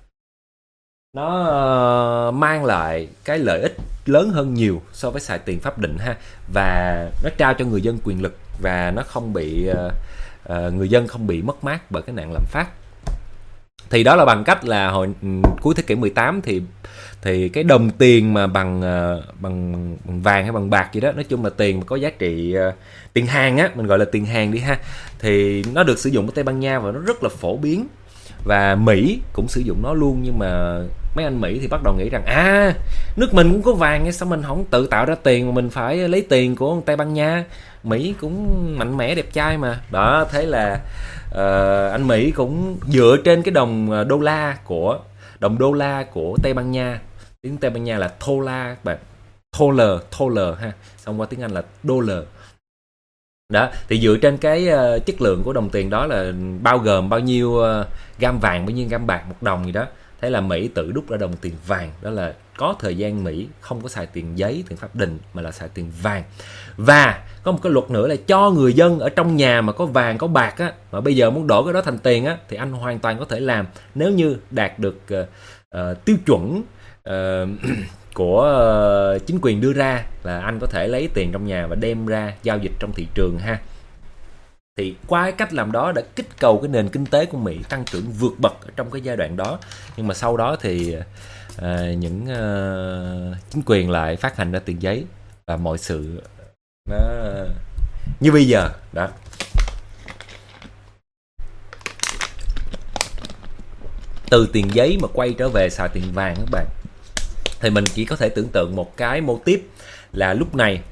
Nó mang lại cái lợi ích lớn hơn nhiều so với xài tiền pháp định ha, và nó trao cho người dân quyền lực và nó không bị người dân không bị mất mát bởi cái nạn lạm phát. Thì đó là bằng cách là hồi cuối thế kỷ 18 thì cái đồng tiền mà bằng vàng hay bằng bạc gì đó, nói chung là tiền mà có giá trị, tiền hàng á, mình gọi là tiền hàng đi ha, thì nó được sử dụng ở Tây Ban Nha và nó rất là phổ biến. Và Mỹ cũng sử dụng nó luôn, nhưng mà mấy anh Mỹ thì bắt đầu nghĩ rằng nước mình cũng có vàng, sao mình không tự tạo ra tiền mà mình phải lấy tiền của Tây Ban Nha, Mỹ cũng mạnh mẽ đẹp trai mà. Đó, thế là anh Mỹ cũng dựa trên cái đồng đô la của Tây Ban Nha, tiếng Tây Ban Nha là thola các bạn, tholer ha, xong qua tiếng Anh là dollar. Đó, thì dựa trên cái chất lượng của đồng tiền đó là bao gồm bao nhiêu gam vàng, bao nhiêu gam bạc một đồng gì đó, thế là Mỹ tự đúc ra đồng tiền vàng. Đó là có thời gian Mỹ không có xài tiền giấy, tiền pháp định, mà là xài tiền vàng. Và có một cái luật nữa là cho người dân ở trong nhà mà có vàng có bạc á, mà bây giờ muốn đổi cái đó thành tiền á, thì anh hoàn toàn có thể làm, nếu như đạt được tiêu chuẩn của chính quyền đưa ra, là anh có thể lấy tiền trong nhà và đem ra giao dịch trong thị trường ha. Thì qua cái cách làm đó đã kích cầu cái nền kinh tế của Mỹ tăng trưởng vượt bậc ở trong cái giai đoạn đó. Nhưng mà sau đó thì những chính quyền lại phát hành ra tiền giấy và mọi sự nó như bây giờ đó. Từ tiền giấy mà quay trở về xài tiền vàng các bạn, thì mình chỉ có thể tưởng tượng một cái mô típ là lúc này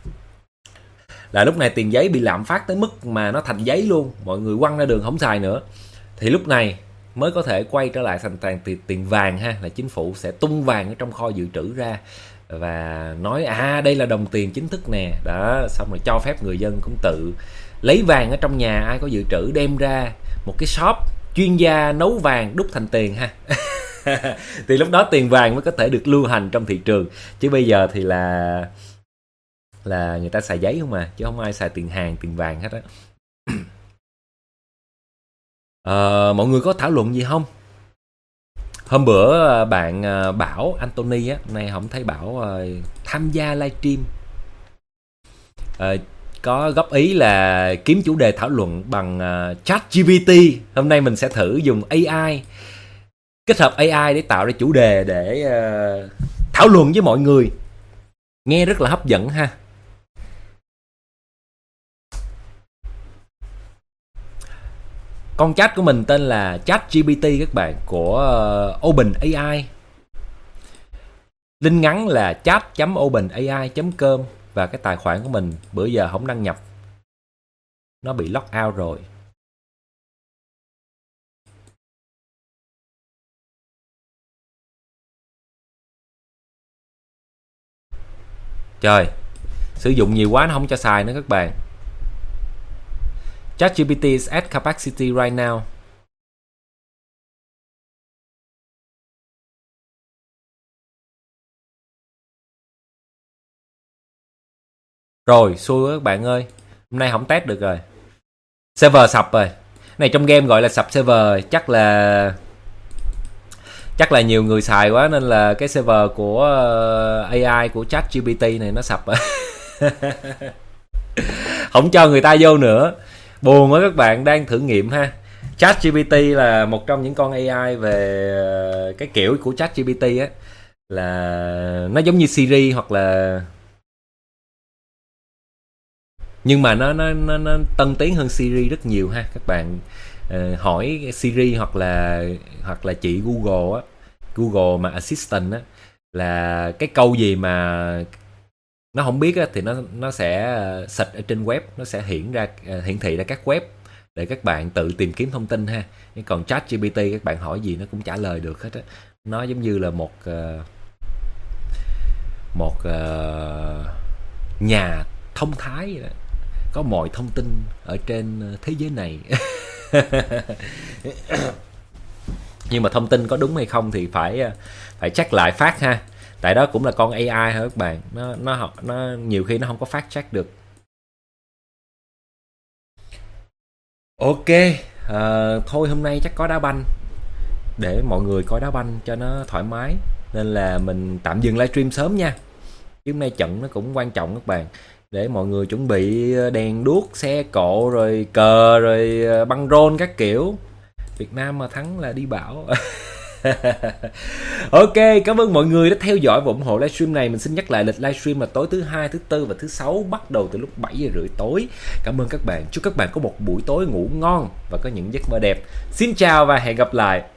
tiền giấy bị lạm phát tới mức mà nó thành giấy luôn, mọi người quăng ra đường không xài nữa, thì lúc này mới có thể quay trở lại thành tiền vàng ha, là chính phủ sẽ tung vàng ở trong kho dự trữ ra và nói đây là đồng tiền chính thức nè. Đó, xong rồi cho phép người dân cũng tự lấy vàng ở trong nhà, ai có dự trữ đem ra một cái shop chuyên gia nấu vàng đúc thành tiền ha. Thì lúc đó tiền vàng mới có thể được lưu hành trong thị trường, chứ bây giờ thì là người ta xài giấy không mà, chứ không ai xài tiền hàng, tiền vàng hết á. Mọi người có thảo luận gì không? Hôm bữa bạn Bảo Anthony á, hôm nay không thấy Bảo tham gia livestream, có góp ý là kiếm chủ đề thảo luận bằng ChatGPT. Hôm nay mình sẽ thử dùng AI, kết hợp AI để tạo ra chủ đề để thảo luận với mọi người. Nghe rất là hấp dẫn ha. Con chat của mình tên là ChatGPT các bạn, của OpenAI. Link ngắn là chat.openai.com. Và cái tài khoản của mình bữa giờ không đăng nhập, nó bị lock out rồi. Trời, sử dụng nhiều quá nó không cho xài nữa các bạn. ChatGPT is at capacity right now. Rồi, xui các bạn ơi. Hôm nay không test được rồi. Server sập rồi. Này trong game gọi là sập server, chắc là nhiều người xài quá nên là cái server của AI của ChatGPT này nó sập rồi. Không cho người ta vô nữa. Buồn quá các bạn, đang thử nghiệm ha. ChatGPT là một trong những con AI về cái kiểu của ChatGPT á, là nó giống như Siri hoặc là, nhưng mà nó tân tiến hơn Siri rất nhiều ha các bạn. Hỏi Siri hoặc là chị Google á, Google mà Assistant á, là cái câu gì mà nó không biết á, thì nó sẽ search ở trên web, nó sẽ hiển thị ra các web để các bạn tự tìm kiếm thông tin ha. Còn ChatGPT các bạn hỏi gì nó cũng trả lời được hết á. Nó giống như là một nhà thông thái vậy đó. Có mọi thông tin ở trên thế giới này. Nhưng mà thông tin có đúng hay không thì phải check lại fact ha. Tại đó cũng là con AI hả các bạn. Nó nhiều khi nó không có fact check được. Ok, thôi hôm nay chắc có đá banh để mọi người coi đá banh cho nó thoải mái, nên là mình tạm dừng livestream sớm nha. Chứ hôm nay trận nó cũng quan trọng các bạn, để mọi người chuẩn bị đèn đuốc, xe cộ, rồi cờ, rồi băng rôn các kiểu. Việt Nam mà thắng là đi bão. Ok, cảm ơn mọi người đã theo dõi và ủng hộ livestream này. Mình xin nhắc lại lịch livestream là tối thứ Hai, thứ Tư và thứ Sáu, bắt đầu từ lúc 7:30 tối. Cảm ơn các bạn. Chúc các bạn có một buổi tối ngủ ngon và có những giấc mơ đẹp. Xin chào và hẹn gặp lại.